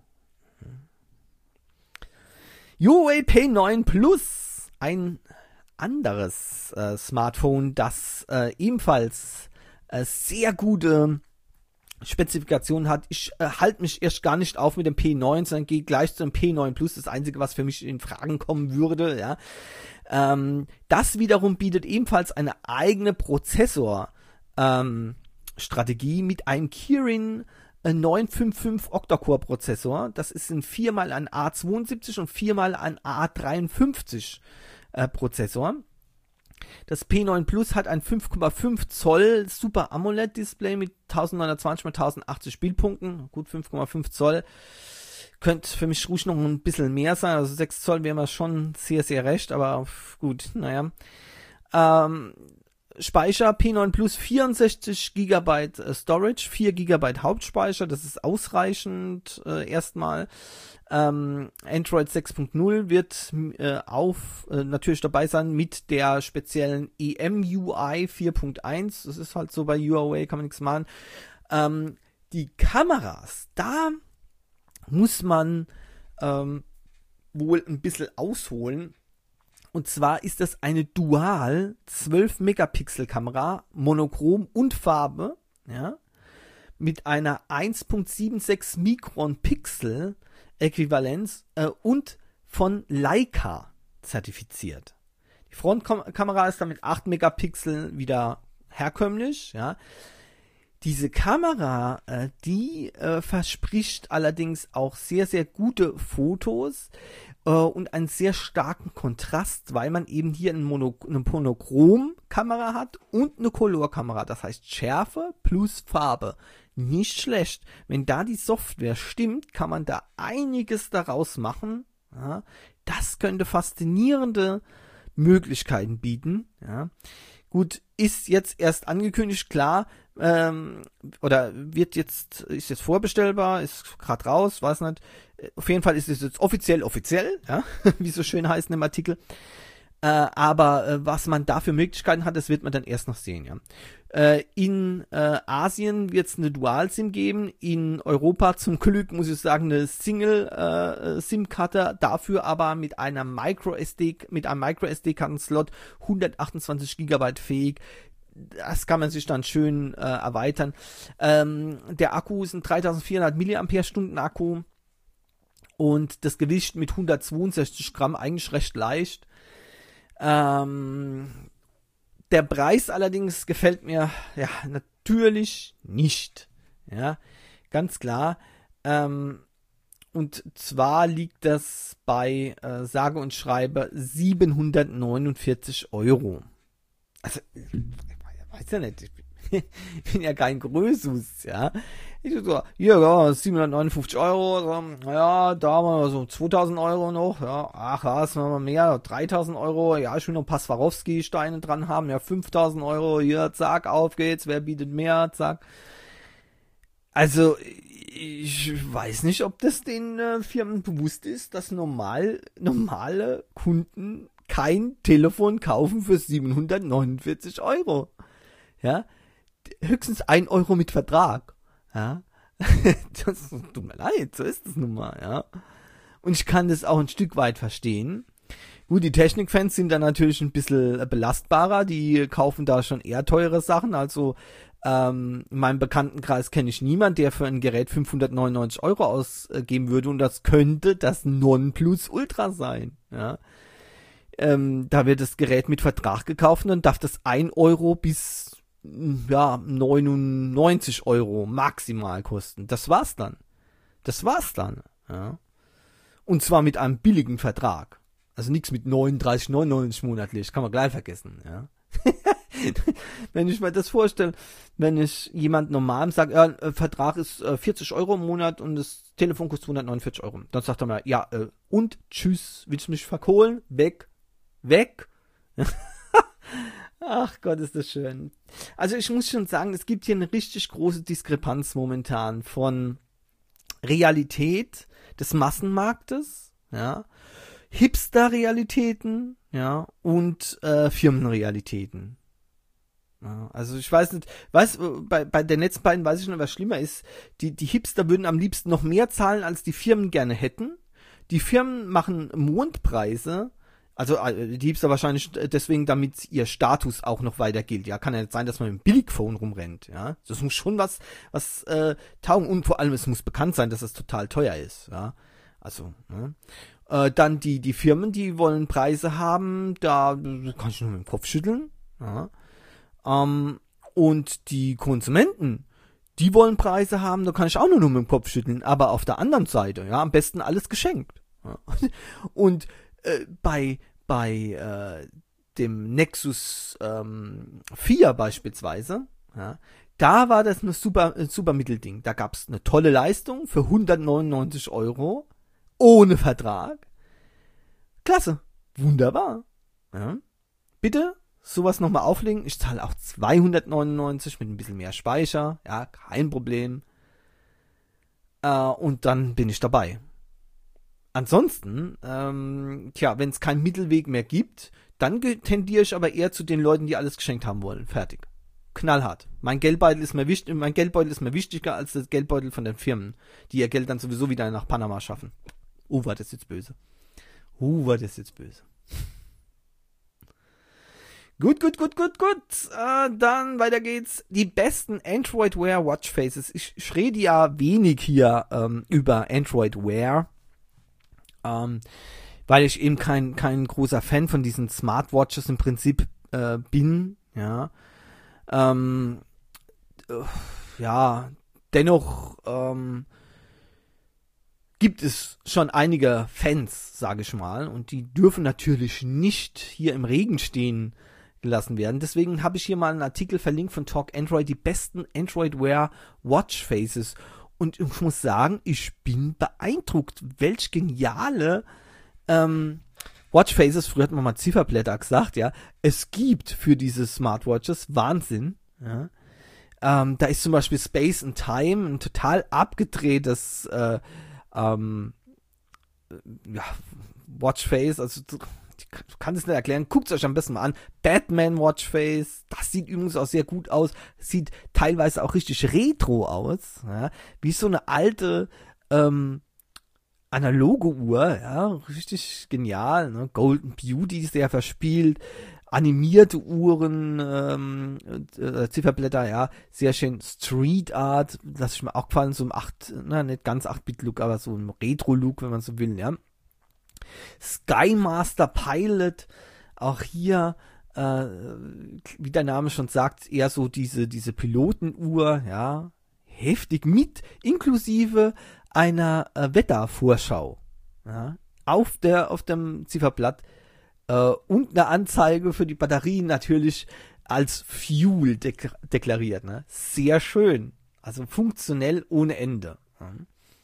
Huawei P neun Plus, ein anderes äh, Smartphone, das äh, ebenfalls äh, sehr gute Spezifikationen hat. Ich äh, halte mich erst gar nicht auf mit dem P neun, sondern gehe gleich zum P neun Plus, das einzige, was für mich in Fragen kommen würde. Ja. Ähm, das wiederum bietet ebenfalls eine eigene Prozessor-Strategie ähm, mit einem Kirin neun fünf fünf Octa-Core-Prozessor. Das ist ein viermal ein A zweiundsiebzig und viermal ein A dreiundfünfzig äh, Prozessor. Das P neun Plus hat ein fünf Komma fünf Zoll Super AMOLED Display mit neunzehnhundertzwanzig mal tausendachtzig Spielpunkten. Gut, fünf Komma fünf Zoll. Könnte für mich ruhig noch ein bisschen mehr sein. Also sechs Zoll wäre mir schon sehr, sehr recht. Aber gut, naja. Ähm, Speicher P neun Plus, vierundsechzig Gigabyte äh, Storage, vier Gigabyte Hauptspeicher, das ist ausreichend äh, erstmal. Ähm, Android sechs Punkt null wird äh, auf äh, natürlich dabei sein mit der speziellen E M U I vier Punkt eins. Das ist halt so bei Huawei, kann man nichts machen. Ähm, die Kameras, da muss man ähm, wohl ein bisschen ausholen. Und zwar ist das eine Dual zwölf Megapixel Kamera, monochrom und Farbe, ja, mit einer eins Komma sechsundsiebzig Mikron Pixel Äquivalenz äh, und von Leica zertifiziert. Die Frontkamera ist dann mit acht Megapixel wieder herkömmlich, ja. Diese Kamera, äh, die äh, verspricht allerdings auch sehr, sehr gute Fotos äh, und einen sehr starken Kontrast, weil man eben hier eine, Mono- eine Monochrom-Kamera hat und eine Color-Kamera. Das heißt Schärfe plus Farbe. Nicht schlecht. Wenn da die Software stimmt, kann man da einiges daraus machen. Ja. Das könnte faszinierende Möglichkeiten bieten. Ja. Gut, ist jetzt erst angekündigt, klar, ähm, oder wird jetzt, ist jetzt vorbestellbar, ist gerade raus, weiß nicht. Auf jeden Fall ist es jetzt offiziell, offiziell, ja, wie so schön heißt in dem Artikel. Äh, aber äh, was man da für Möglichkeiten hat, das wird man dann erst noch sehen, ja. Äh, in äh, Asien wird es eine Dual-SIM geben, in Europa zum Glück, muss ich sagen, eine Single-SIM-Karte, äh, dafür aber mit einer Micro-S D, mit einem Micro-S D-Karten-Slot, hundertachtundzwanzig Gigabyte fähig. Das kann man sich dann schön äh, erweitern. Ähm, der Akku ist ein dreitausendvierhundert Milliampere-Stunden Akku und das Gewicht mit hundertzweiundsechzig Gramm eigentlich recht leicht. Ähm, der Preis allerdings gefällt mir ja natürlich nicht. Ja, ganz klar. Ähm, und zwar liegt das bei äh, sage und schreibe siebenhundertneunundvierzig Euro. Also, ich weiß ja nicht, ich bin, ich bin ja kein Größus, ja. Ich so, hier, ja, siebenhundertneunundfünfzig Euro, so, ja, da haben wir so zweitausend Euro noch, ja, ach, ja, ist noch mehr, dreitausend Euro, ja, ich will noch ein paar Swarovski-Steine dran haben, ja, fünftausend Euro, hier, zack, auf geht's, wer bietet mehr, zack. Also, ich weiß nicht, ob das den äh, Firmen bewusst ist, dass normal, normale Kunden kein Telefon kaufen für siebenhundertneunundvierzig Euro. Ja, höchstens ein Euro mit Vertrag. Ja, das tut mir leid, so ist es nun mal, ja. Und ich kann das auch ein Stück weit verstehen. Gut, die Technikfans sind da natürlich ein bisschen belastbarer, die kaufen da schon eher teure Sachen, also ähm, in meinem Bekanntenkreis kenne ich niemanden, der für ein Gerät fünfhundertneunundneunzig Euro ausgeben würde und das könnte das Nonplusultra sein, ja. Ähm, da wird das Gerät mit Vertrag gekauft und dann darf das ein Euro bis ja, neunundneunzig Euro maximal kosten. Das war's dann. Das war's dann. Ja. Und zwar mit einem billigen Vertrag. Also nichts mit neununddreißig neunundneunzig monatlich. Kann man gleich vergessen. Ja. Wenn ich mir das vorstelle, wenn ich jemand normal sage, ja, äh, Vertrag ist äh, vierzig Euro im Monat und das Telefon kostet hundertneunundvierzig Euro. Dann sagt er mir, ja, äh, und tschüss, willst du mich verkohlen? Weg. Weg. Ach Gott, ist das schön. Also ich muss schon sagen, es gibt hier eine richtig große Diskrepanz momentan von Realität des Massenmarktes, ja, Hipster-Realitäten, ja, und äh, Firmenrealitäten. Ja, also ich weiß nicht, weiß, bei, bei den letzten beiden weiß ich noch, was schlimmer ist. Die, die Hipster würden am liebsten noch mehr zahlen, als die Firmen gerne hätten. Die Firmen machen Mondpreise. Also die Hipster wahrscheinlich deswegen, damit ihr Status auch noch weiter gilt. Ja, kann ja nicht sein, dass man mit einem Billigphone rumrennt. Ja, das muss schon was, was äh, taugen und vor allem es muss bekannt sein, dass es total teuer ist. Ja, also ne? äh, dann die die Firmen, die wollen Preise haben, da kann ich nur mit dem Kopf schütteln. Ja, ähm, und die Konsumenten, die wollen Preise haben, da kann ich auch nur mit dem Kopf schütteln. Aber auf der anderen Seite, ja, am besten alles geschenkt. Ja. Und Äh, bei bei äh, dem Nexus ähm, vier beispielsweise, ja, da war das ein super, ein super Mittelding. Da gab es eine tolle Leistung für hundertneunundneunzig Euro ohne Vertrag. Klasse, wunderbar. Ja. Bitte sowas nochmal auflegen. Ich zahle auch zweihundertneunundneunzig mit ein bisschen mehr Speicher. Ja, kein Problem. Äh, und dann bin ich dabei. Ansonsten, ähm, tja, wenn es keinen Mittelweg mehr gibt, dann tendiere ich aber eher zu den Leuten, die alles geschenkt haben wollen. Fertig. Knallhart. Mein Geldbeutel ist mir wichtig, mein Geldbeutel ist mir wichtiger als das Geldbeutel von den Firmen, die ihr Geld dann sowieso wieder nach Panama schaffen. Uh, war das jetzt böse. Uh, war das jetzt böse. Gut, gut, gut, gut, gut. Äh, dann weiter geht's. Die besten Android Wear Watch Faces. Ich, ich rede ja wenig hier ähm, über Android Wear, ähm, weil ich eben kein, kein großer Fan von diesen Smartwatches im Prinzip äh, bin. Ja. Ähm, äh, ja, dennoch ähm, gibt es schon einige Fans, sage ich mal, und die dürfen natürlich nicht hier im Regen stehen gelassen werden. Deswegen habe ich hier mal einen Artikel verlinkt von Talk Android, die besten Android Wear Watch Faces. Und ich muss sagen, ich bin beeindruckt, welch geniale ähm, Watch Faces, früher hat man mal Zifferblätter gesagt, ja, es gibt für diese Smartwatches. Wahnsinn. Ja. Ähm, da ist zum Beispiel Space and Time, ein total abgedrehtes äh, ähm, ja, Watchface, also ich kann es nicht erklären, guckt es euch am besten mal an. Batman Watchface, das sieht übrigens auch sehr gut aus, sieht teilweise auch richtig retro aus, ja, wie so eine alte ähm, analoge Uhr, ja, richtig genial, ne? Golden Beauty, sehr verspielt, animierte Uhren, ähm, äh, Zifferblätter, ja, sehr schön Street Art, lass ich mir auch gefallen, so im acht, na, nicht ganz acht Bit Look, aber so ein Retro-Look, wenn man so will, ja. Sky Master Pilot, auch hier, äh, wie der Name schon sagt, eher so diese, diese Pilotenuhr, ja, heftig mit, inklusive einer äh, Wettervorschau, ja, auf der, auf dem Zifferblatt, äh, und eine Anzeige für die Batterien natürlich als Fuel dek- deklariert, ne, sehr schön, also funktionell ohne Ende, ja.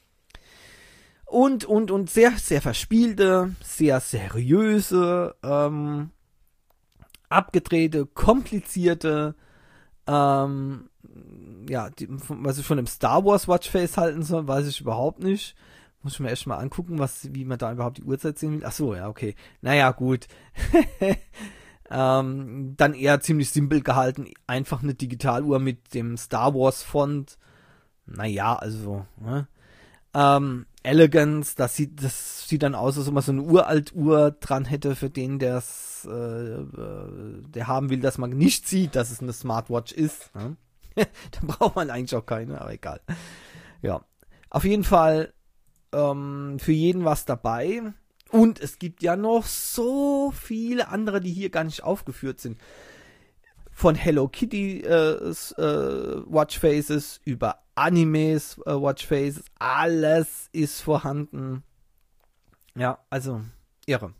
Und, und, und sehr, sehr verspielte, sehr seriöse, ähm, abgedrehte, komplizierte, ähm, ja, die, was ich von dem Star Wars Watchface halten soll, weiß ich überhaupt nicht. Muss ich mir echt mal angucken, was, wie man da überhaupt die Uhrzeit sehen will. Ach so, ja, okay. Naja, gut. ähm, dann eher ziemlich simpel gehalten. Einfach eine Digitaluhr mit dem Star Wars Font. Naja, also, ne? Ähm, Elegance, das sieht, das sieht dann aus, als ob man so eine Uraltuhr dran hätte, für den, der's, äh, der haben will, dass man nicht sieht, dass es eine Smartwatch ist. Ne? Da braucht man eigentlich auch keine, aber egal. Ja, auf jeden Fall ähm, für jeden was dabei. Und es gibt ja noch so viele andere, die hier gar nicht aufgeführt sind. Von Hello Kitty äh, äh, Watchfaces über Animes äh, Watchfaces, alles ist vorhanden. Ja, also irre.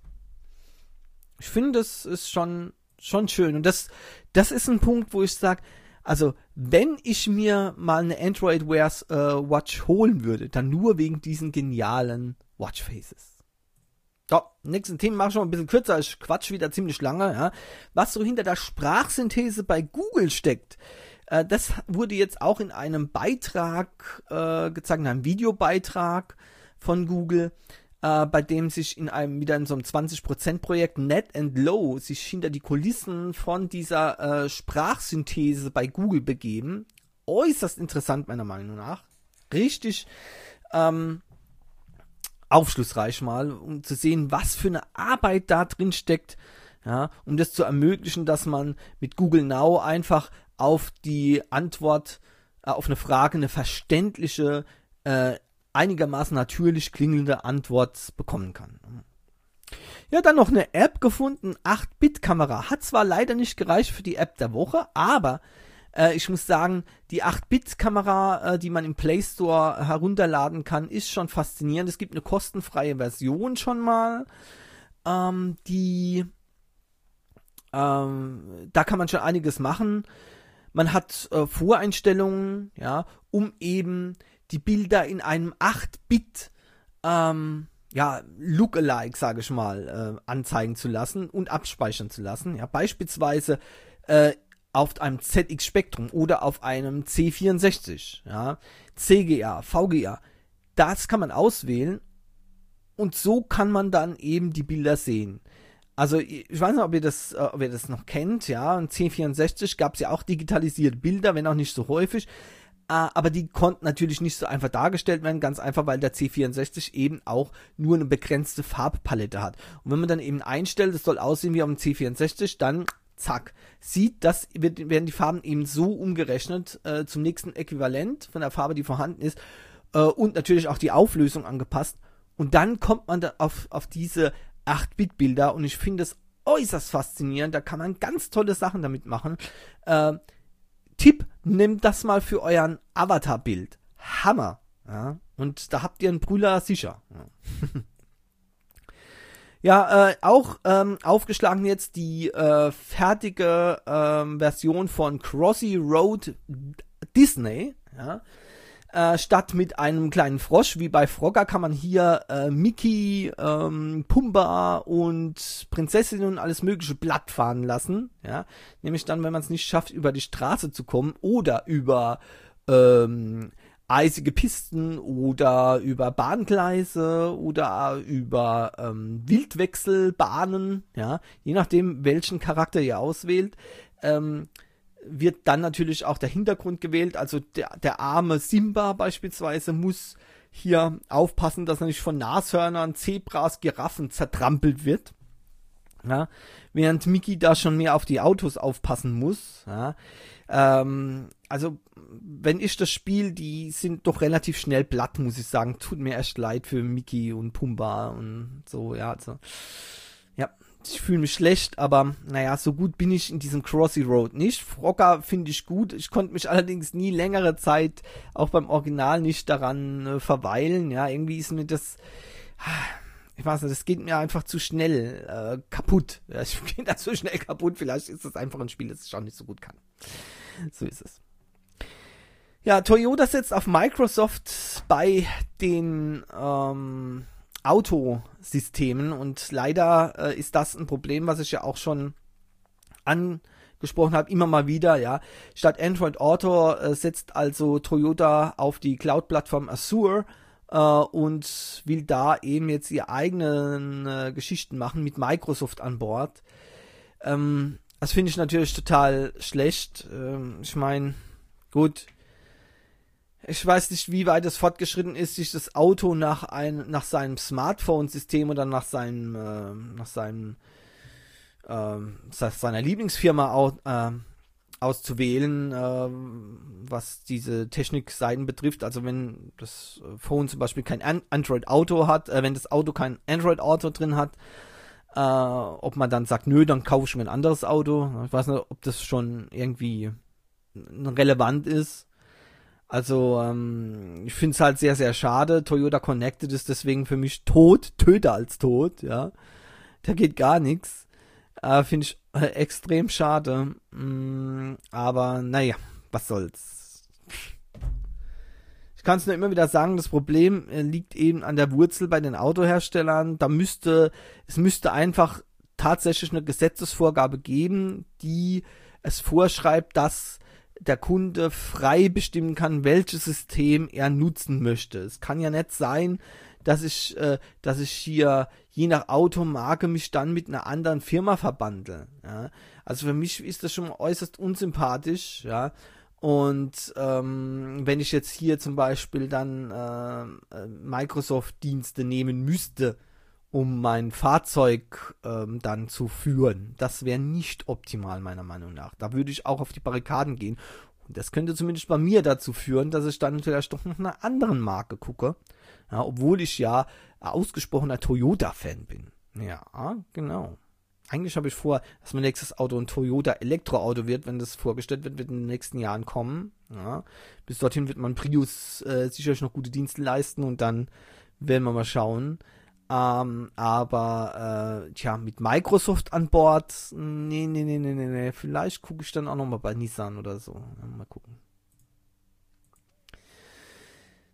Ich finde, das ist schon schon schön und das das ist ein Punkt, wo ich sage, also wenn ich mir mal eine Android Wear äh, Watch holen würde, dann nur wegen diesen genialen Watchfaces. So, nächsten Thema mache ich schon ein bisschen kürzer, ich quatsch wieder ziemlich lange, ja. Was so hinter der Sprachsynthese bei Google steckt, äh, das wurde jetzt auch in einem Beitrag äh, gezeigt, in einem Videobeitrag von Google, äh, bei dem sich in einem, wieder in so einem zwanzig Prozent Projekt Net and Low sich hinter die Kulissen von dieser äh, Sprachsynthese bei Google begeben. Äußerst interessant meiner Meinung nach. Richtig, ähm, aufschlussreich mal, um zu sehen, was für eine Arbeit da drin steckt, ja, um das zu ermöglichen, dass man mit Google Now einfach auf die Antwort, äh, auf eine Frage eine verständliche, äh, einigermaßen natürlich klingelnde Antwort bekommen kann. Ja, dann noch eine App gefunden, acht Bit Kamera, hat zwar leider nicht gereicht für die App der Woche, aber ich muss sagen, die acht Bit Kamera, äh, die man im Play Store herunterladen kann, ist schon faszinierend. Es gibt eine kostenfreie Version schon mal, ähm, die, ähm, da kann man schon einiges machen. Man hat äh, Voreinstellungen, ja, um eben die Bilder in einem acht Bit ähm, ja, Lookalike, sage ich mal, äh, anzeigen zu lassen und abspeichern zu lassen. Ja, beispielsweise äh, auf einem Z X Spectrum oder auf einem C vierundsechzig, ja, C G A, V G A. Das kann man auswählen und so kann man dann eben die Bilder sehen. Also ich weiß nicht, ob ihr das, äh, ob ihr das noch kennt, ja, in C vierundsechzig gab es ja auch digitalisierte Bilder, wenn auch nicht so häufig, äh, aber die konnten natürlich nicht so einfach dargestellt werden, ganz einfach, weil der C vierundsechzig eben auch nur eine begrenzte Farbpalette hat. Und wenn man dann eben einstellt, es soll aussehen wie auf dem C vierundsechzig, dann zack, sieht, das wird, werden die Farben eben so umgerechnet äh, zum nächsten Äquivalent von der Farbe, die vorhanden ist, äh, und natürlich auch die Auflösung angepasst. Und dann kommt man da auf, auf diese acht Bit Bilder und ich finde es äußerst faszinierend. Da kann man ganz tolle Sachen damit machen. Äh, Tipp, nehmt das mal für euren Avatar-Bild. Hammer. Ja? Und da habt ihr einen Brüller sicher. Ja, ja äh, auch ähm, aufgeschlagen jetzt die äh, fertige ähm, Version von Crossy Road Disney. Ja? Äh, statt mit einem kleinen Frosch, wie bei Frogger, kann man hier äh, Mickey, ähm, Pumba und Prinzessinnen und alles mögliche platt fahren lassen. Ja? Nämlich dann, wenn man es nicht schafft, über die Straße zu kommen oder über ähm, eisige Pisten oder über Bahngleise oder über ähm, Wildwechselbahnen. Ja? Je nachdem, welchen Charakter ihr auswählt. Ähm, wird dann natürlich auch der Hintergrund gewählt, also der, der arme Simba beispielsweise muss hier aufpassen, dass er nicht von Nashörnern, Zebras, Giraffen zertrampelt wird, ja, während Mickey da schon mehr auf die Autos aufpassen muss, ja. Ähm, also wenn ich das Spiel, die sind doch relativ schnell platt, muss ich sagen, tut mir echt leid für Mickey und Pumba und so, ja, also, ja. Ich fühle mich schlecht, aber naja, so gut bin ich in diesem Crossy Road nicht. Frogger finde ich gut. Ich konnte mich allerdings nie längere Zeit, auch beim Original, nicht daran äh, verweilen. Ja, irgendwie ist mir das, ich weiß nicht, das geht mir einfach zu schnell äh, kaputt. Ja, ich gehe da zu schnell kaputt. Vielleicht ist das einfach ein Spiel, das ich auch nicht so gut kann. So ist es. Ja, Toyota setzt auf Microsoft bei den ähm, Autosystemen und leider äh, ist das ein Problem, was ich ja auch schon angesprochen habe, immer mal wieder, ja. Statt Android Auto äh, setzt also Toyota auf die Cloud-Plattform Azure äh, und will da eben jetzt ihre eigenen äh, Geschichten machen mit Microsoft an Bord. Ähm, das finde ich natürlich total schlecht. Ähm, ich meine, gut, ich weiß nicht, wie weit es fortgeschritten ist, sich das Auto nach ein, nach seinem Smartphone-System oder nach seinem, äh, nach seinem, äh, seiner Lieblingsfirma au, äh, auszuwählen, äh, was diese Technikseiten betrifft. Also wenn das Phone zum Beispiel kein An- Android-Auto hat, äh, wenn das Auto kein Android-Auto drin hat, äh, ob man dann sagt, nö, dann kaufe ich mir ein anderes Auto. Ich weiß nicht, ob das schon irgendwie relevant ist. Also, ähm, ich finde es halt sehr, sehr schade. Toyota Connected ist deswegen für mich tot, töter als tot, ja. Da geht gar nichts. Äh, finde ich äh, extrem schade. Mm, aber, naja, was soll's. Ich kann es nur immer wieder sagen, das Problem äh, liegt eben an der Wurzel bei den Autoherstellern. Da müsste, es müsste einfach tatsächlich eine Gesetzesvorgabe geben, die es vorschreibt, dass der Kunde frei bestimmen kann, welches System er nutzen möchte. Es kann ja nicht sein, dass ich, äh, dass ich hier je nach Automarke mich dann mit einer anderen Firma verbandle. Ja? Also für mich ist das schon äußerst unsympathisch. Ja? Und ähm, wenn ich jetzt hier zum Beispiel dann äh, Microsoft-Dienste nehmen müsste, um mein Fahrzeug ähm, dann zu führen. Das wäre nicht optimal, meiner Meinung nach. Da würde ich auch auf die Barrikaden gehen. Und das könnte zumindest bei mir dazu führen, dass ich dann vielleicht doch nach einer anderen Marke gucke. Ja, obwohl ich ja ausgesprochener Toyota-Fan bin. Ja, genau. Eigentlich habe ich vor, dass mein nächstes Auto ein Toyota-Elektroauto wird, wenn das vorgestellt wird, wird in den nächsten Jahren kommen. Ja, bis dorthin wird man Prius äh, sicherlich noch gute Dienste leisten und dann werden wir mal schauen. Ähm, aber, äh, tja, mit Microsoft an Bord, nee, nee, nee, nee, nee, nee, vielleicht gucke ich dann auch nochmal bei Nissan oder so. Ja, mal gucken.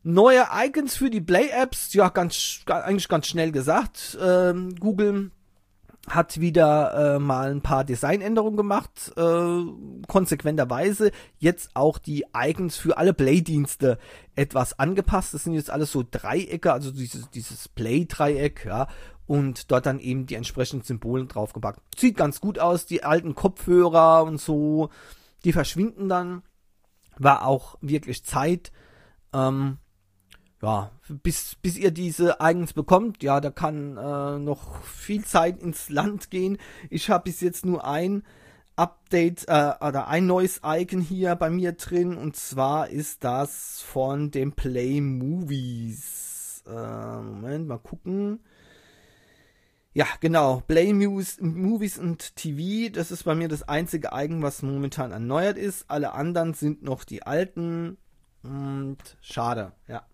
Neue Icons für die Play-Apps, ja, ganz, eigentlich ganz schnell gesagt. Ähm, Google hat wieder äh, mal ein paar Designänderungen gemacht, äh, konsequenterweise jetzt auch die Icons für alle Play-Dienste etwas angepasst. Das sind jetzt alles so Dreiecke, also dieses, dieses Play-Dreieck, ja, und dort dann eben die entsprechenden Symbole draufgepackt. Sieht ganz gut aus, die alten Kopfhörer und so, die verschwinden dann. War auch wirklich Zeit, ähm, ja, bis, bis ihr diese Icons bekommt, ja, da kann äh, noch viel Zeit ins Land gehen. Ich habe bis jetzt nur ein Update äh, oder ein neues Icon hier bei mir drin, und zwar ist das von dem Play Movies. Äh, Moment, mal gucken. Ja, genau, Play Mus- Movies und T V, das ist bei mir das einzige Icon, was momentan erneuert ist. Alle anderen sind noch die alten. Und schade, ja.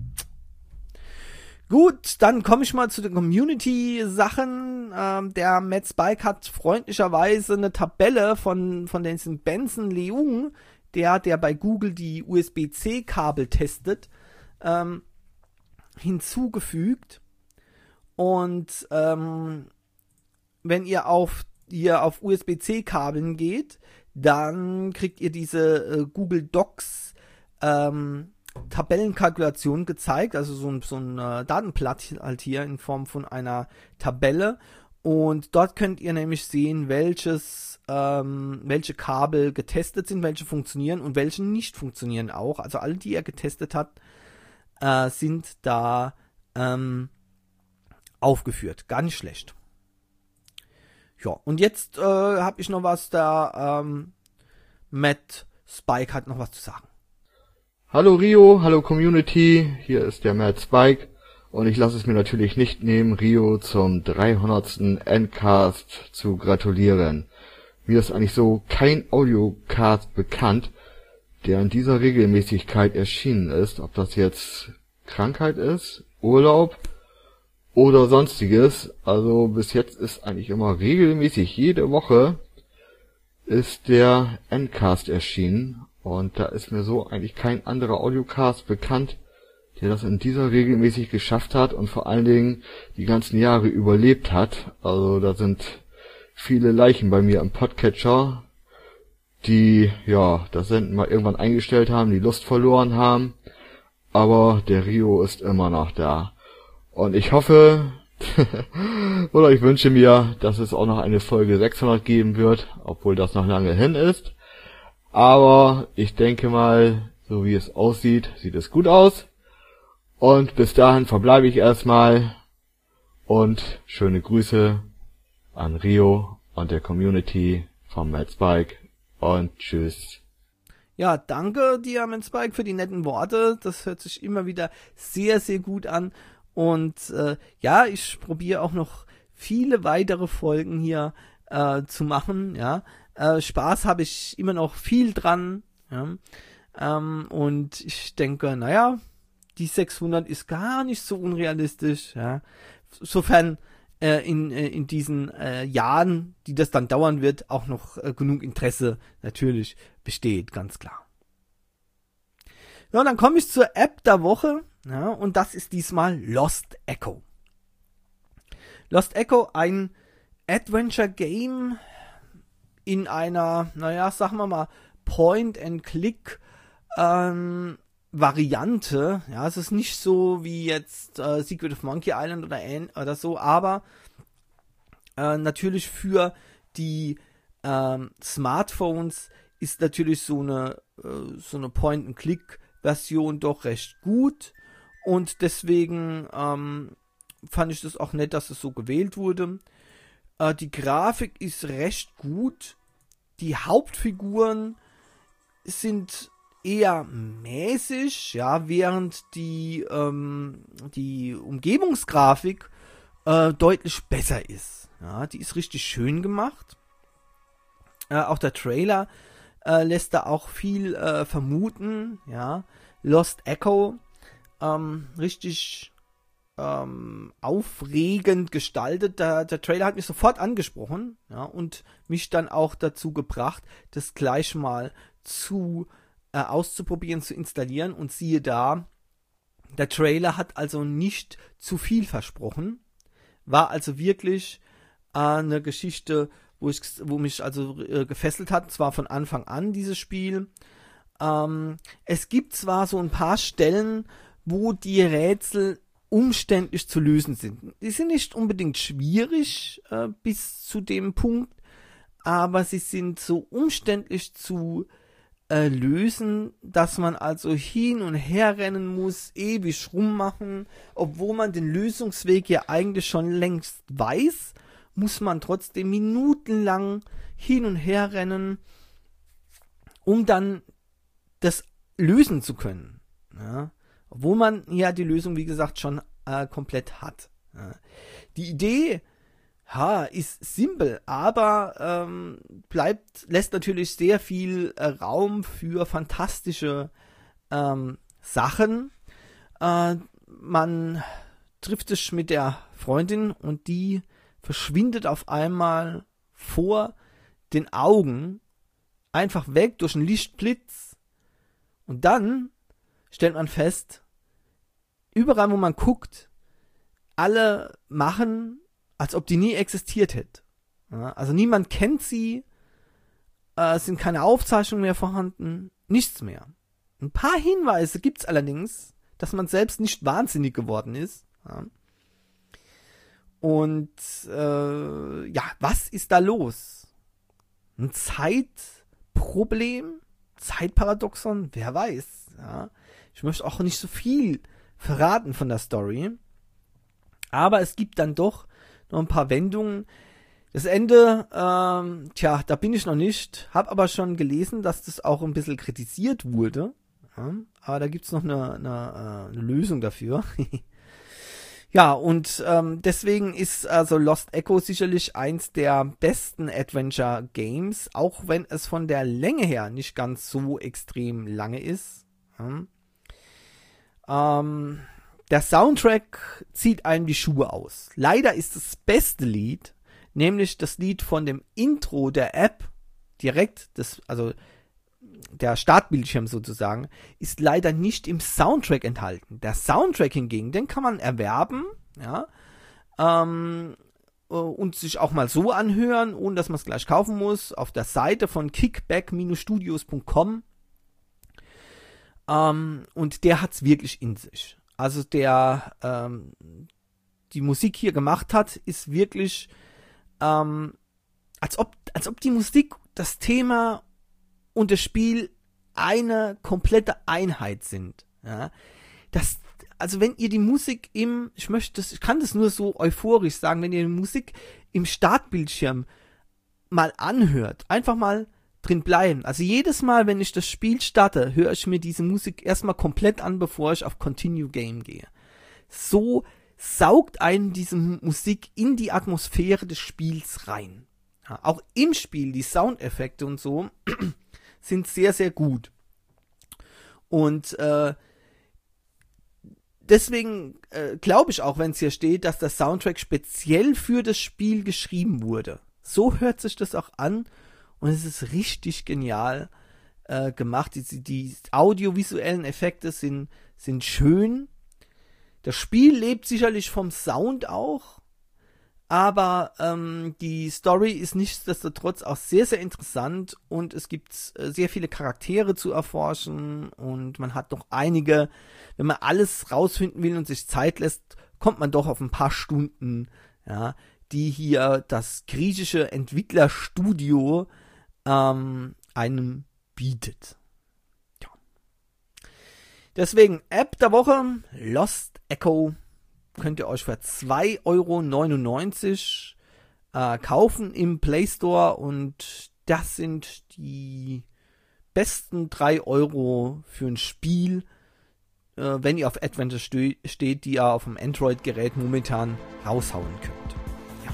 Gut, dann komme ich mal zu den Community-Sachen. Ähm, der Matt Spike hat freundlicherweise eine Tabelle von, von diesem Benson Leung, der, der bei Google die U S B C Kabel testet, ähm, hinzugefügt. Und ähm, wenn ihr auf, ihr auf U S B C Kabeln geht, dann kriegt ihr diese äh, Google Docs Ähm, Tabellenkalkulation gezeigt, also so ein, so ein äh, Datenblatt halt hier in Form von einer Tabelle, und dort könnt ihr nämlich sehen, welches, ähm, welche Kabel getestet sind, welche funktionieren und welche nicht funktionieren auch. Also alle, die er getestet hat, äh, sind da ähm, aufgeführt. Gar nicht schlecht. Ja, und jetzt äh, habe ich noch was da, ähm, Matt Spike hat noch was zu sagen. Hallo Rio, hallo Community, hier ist der Matt Spike und ich lasse es mir natürlich nicht nehmen, Rio zum dreihundertsten Endcast zu gratulieren. Mir ist eigentlich so kein Audiocast bekannt, der in dieser Regelmäßigkeit erschienen ist, ob das jetzt Krankheit ist, Urlaub oder sonstiges. Also bis jetzt ist eigentlich immer regelmäßig, jede Woche ist der Endcast erschienen. Und da ist mir so eigentlich kein anderer Audiocast bekannt, der das in dieser regelmäßig geschafft hat und vor allen Dingen die ganzen Jahre überlebt hat. Also da sind viele Leichen bei mir im Podcatcher, die ja das Senden mal irgendwann eingestellt haben, die Lust verloren haben. Aber der Rio ist immer noch da. Und ich hoffe, oder ich wünsche mir, dass es auch noch eine Folge sechshundert geben wird, obwohl das noch lange hin ist. Aber ich denke mal, so wie es aussieht, sieht es gut aus. Und bis dahin verbleibe ich erstmal. Und schöne Grüße an Rio und der Community vom Matt Spike. Und tschüss. Ja, danke dir, Matt Spike, für die netten Worte. Das hört sich immer wieder sehr, sehr gut an. Und äh, ja, ich probiere auch noch viele weitere Folgen hier äh, zu machen, ja. Äh, Spaß habe ich immer noch viel dran, ja? ähm, und ich denke, naja, die sechshundert ist gar nicht so unrealistisch, ja, sofern äh, in, äh, in diesen äh, Jahren, die das dann dauern wird, auch noch äh, genug Interesse natürlich besteht, ganz klar. Ja, dann komme ich zur App der Woche, ja, und das ist diesmal Lost Echo. Lost Echo, ein Adventure Game in einer, naja, sagen wir mal, Point-and-Click ähm, Variante. Ja, es ist nicht so wie jetzt äh, Secret of Monkey Island oder, oder so, aber äh, natürlich für die ähm, Smartphones ist natürlich so eine, äh, so eine Point-and-Click-Version doch recht gut, und deswegen ähm, fand ich das auch nett, dass es so gewählt wurde. Äh, die Grafik ist recht gut. Die Hauptfiguren sind eher mäßig, ja, während die, ähm, die Umgebungsgrafik äh, deutlich besser ist. Ja, die ist richtig schön gemacht. Äh, auch der Trailer äh, lässt da auch viel äh, vermuten. Ja, Lost Echo, ähm, richtig Ähm, aufregend gestaltet. Der, der Trailer hat mich sofort angesprochen, ja, und mich dann auch dazu gebracht, das gleich mal zu äh, auszuprobieren, zu installieren, und siehe da, Der Trailer hat also nicht zu viel versprochen, war also wirklich äh, eine Geschichte, wo, ich, wo mich also äh, gefesselt hat, zwar von Anfang an dieses Spiel. Ähm, es gibt zwar so ein paar Stellen, wo die Rätsel umständlich zu lösen sind. Die sind nicht unbedingt schwierig äh, bis zu dem Punkt, aber sie sind so umständlich zu äh, lösen, dass man also hin und her rennen muss, ewig rummachen, obwohl man den Lösungsweg ja eigentlich schon längst weiß, muss man trotzdem minutenlang hin und her rennen, um dann das lösen zu können. Ja? Obwohl man ja die Lösung, wie gesagt, schon äh, komplett hat. Ja? Die Idee ha, ist simpel, aber ähm, bleibt, lässt natürlich sehr viel äh, Raum für fantastische ähm, Sachen. Äh, man trifft sich mit der Freundin und die verschwindet auf einmal vor den Augen einfach weg durch einen Lichtblitz. Und dann stellt man fest, überall wo man guckt, alle machen, als ob die nie existiert hätte. Ja, also niemand kennt sie, äh, es sind keine Aufzeichnungen mehr vorhanden, nichts mehr. Ein paar Hinweise gibt es allerdings, dass man selbst nicht wahnsinnig geworden ist. Ja. Und äh, ja, was ist da los? Ein Zeitproblem? Zeitparadoxon? Wer weiß. Ja. Ich möchte auch nicht so viel verraten von der Story. Aber es gibt dann doch noch ein paar Wendungen. Das Ende, ähm, tja, da bin ich noch nicht. Hab aber schon gelesen, dass das auch ein bisschen kritisiert wurde. Ja, aber da gibt's noch eine, eine, eine Lösung dafür. Ja, und ähm, deswegen ist also Lost Echo sicherlich eins der besten Adventure-Games, auch wenn es von der Länge her nicht ganz so extrem lange ist. Ja. Ähm, der Soundtrack zieht einem die Schuhe aus. Leider ist das beste Lied, nämlich das Lied von dem Intro der App, direkt, das, also der Startbildschirm sozusagen, ist leider nicht im Soundtrack enthalten. Der Soundtrack hingegen, den kann man erwerben, ja, ähm, und sich auch mal so anhören, ohne dass man es gleich kaufen muss, auf der Seite von kickback Studios Punkt com. Ähm, und der hat's wirklich in sich. Also der ähm, die Musik hier gemacht hat, ist wirklich ähm, als ob, als ob die Musik, das Thema und das Spiel eine komplette Einheit sind. Ja, das, also wenn ihr die Musik im, ich möchte das, ich kann das nur so euphorisch sagen, wenn ihr die Musik im Startbildschirm mal anhört, einfach mal drin bleiben. Also jedes Mal, wenn ich das Spiel starte, höre ich mir diese Musik erstmal komplett an, bevor ich auf Continue Game gehe. So saugt einen diese Musik in die Atmosphäre des Spiels rein. Ja, auch im Spiel, die Soundeffekte und so sind sehr, sehr gut. Und äh, deswegen äh, glaube ich auch, wenn es hier steht, dass der Soundtrack speziell für das Spiel geschrieben wurde. So hört sich das auch an und es ist richtig genial äh, gemacht. Die, die audiovisuellen Effekte sind, sind schön. Das Spiel lebt sicherlich vom Sound auch. Aber ähm, die Story ist nichtsdestotrotz auch sehr, sehr interessant und es gibt äh, sehr viele Charaktere zu erforschen und man hat noch einige, wenn man alles rausfinden will und sich Zeit lässt, kommt man doch auf ein paar Stunden, ja, die hier das griechische Entwicklerstudio ähm, einem bietet. Ja. Deswegen App der Woche, Lost Echo. Könnt ihr euch für zwei Euro neunundneunzig äh, kaufen im Play Store und das sind die besten drei Euro für ein Spiel, äh, wenn ihr auf Adventure ste- steht, die ihr auf dem Android-Gerät momentan raushauen könnt. Ja.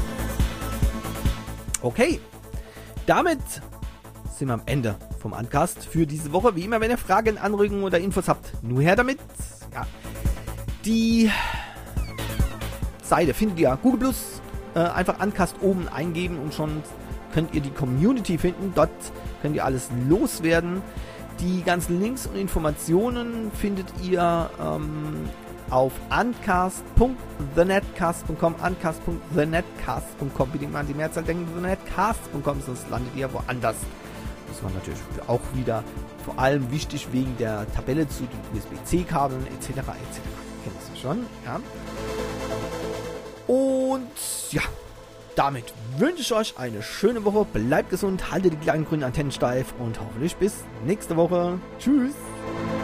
Okay, damit sind wir am Ende vom Uncast für diese Woche. Wie immer, wenn ihr Fragen, Anregungen oder Infos habt, nur her damit. Ja. Die Seite findet ihr Google Plus, äh, einfach Uncast oben eingeben und schon könnt ihr die Community finden. Dort könnt ihr alles loswerden. Die ganzen Links und Informationen findet ihr ähm, auf uncast punkt the netcast punkt com, uncast punkt the netcast punkt com, bitte mal an die Mehrzahl denken, the netcast punkt com, sonst landet ihr woanders. Das war natürlich auch wieder vor allem wichtig wegen der Tabelle zu den U S B C-Kabeln et cetera et cetera. Kennt ihr das schon, ja? Und ja, damit wünsche ich euch eine schöne Woche, bleibt gesund, haltet die kleinen grünen Antennen steif und hoffentlich bis nächste Woche. Tschüss!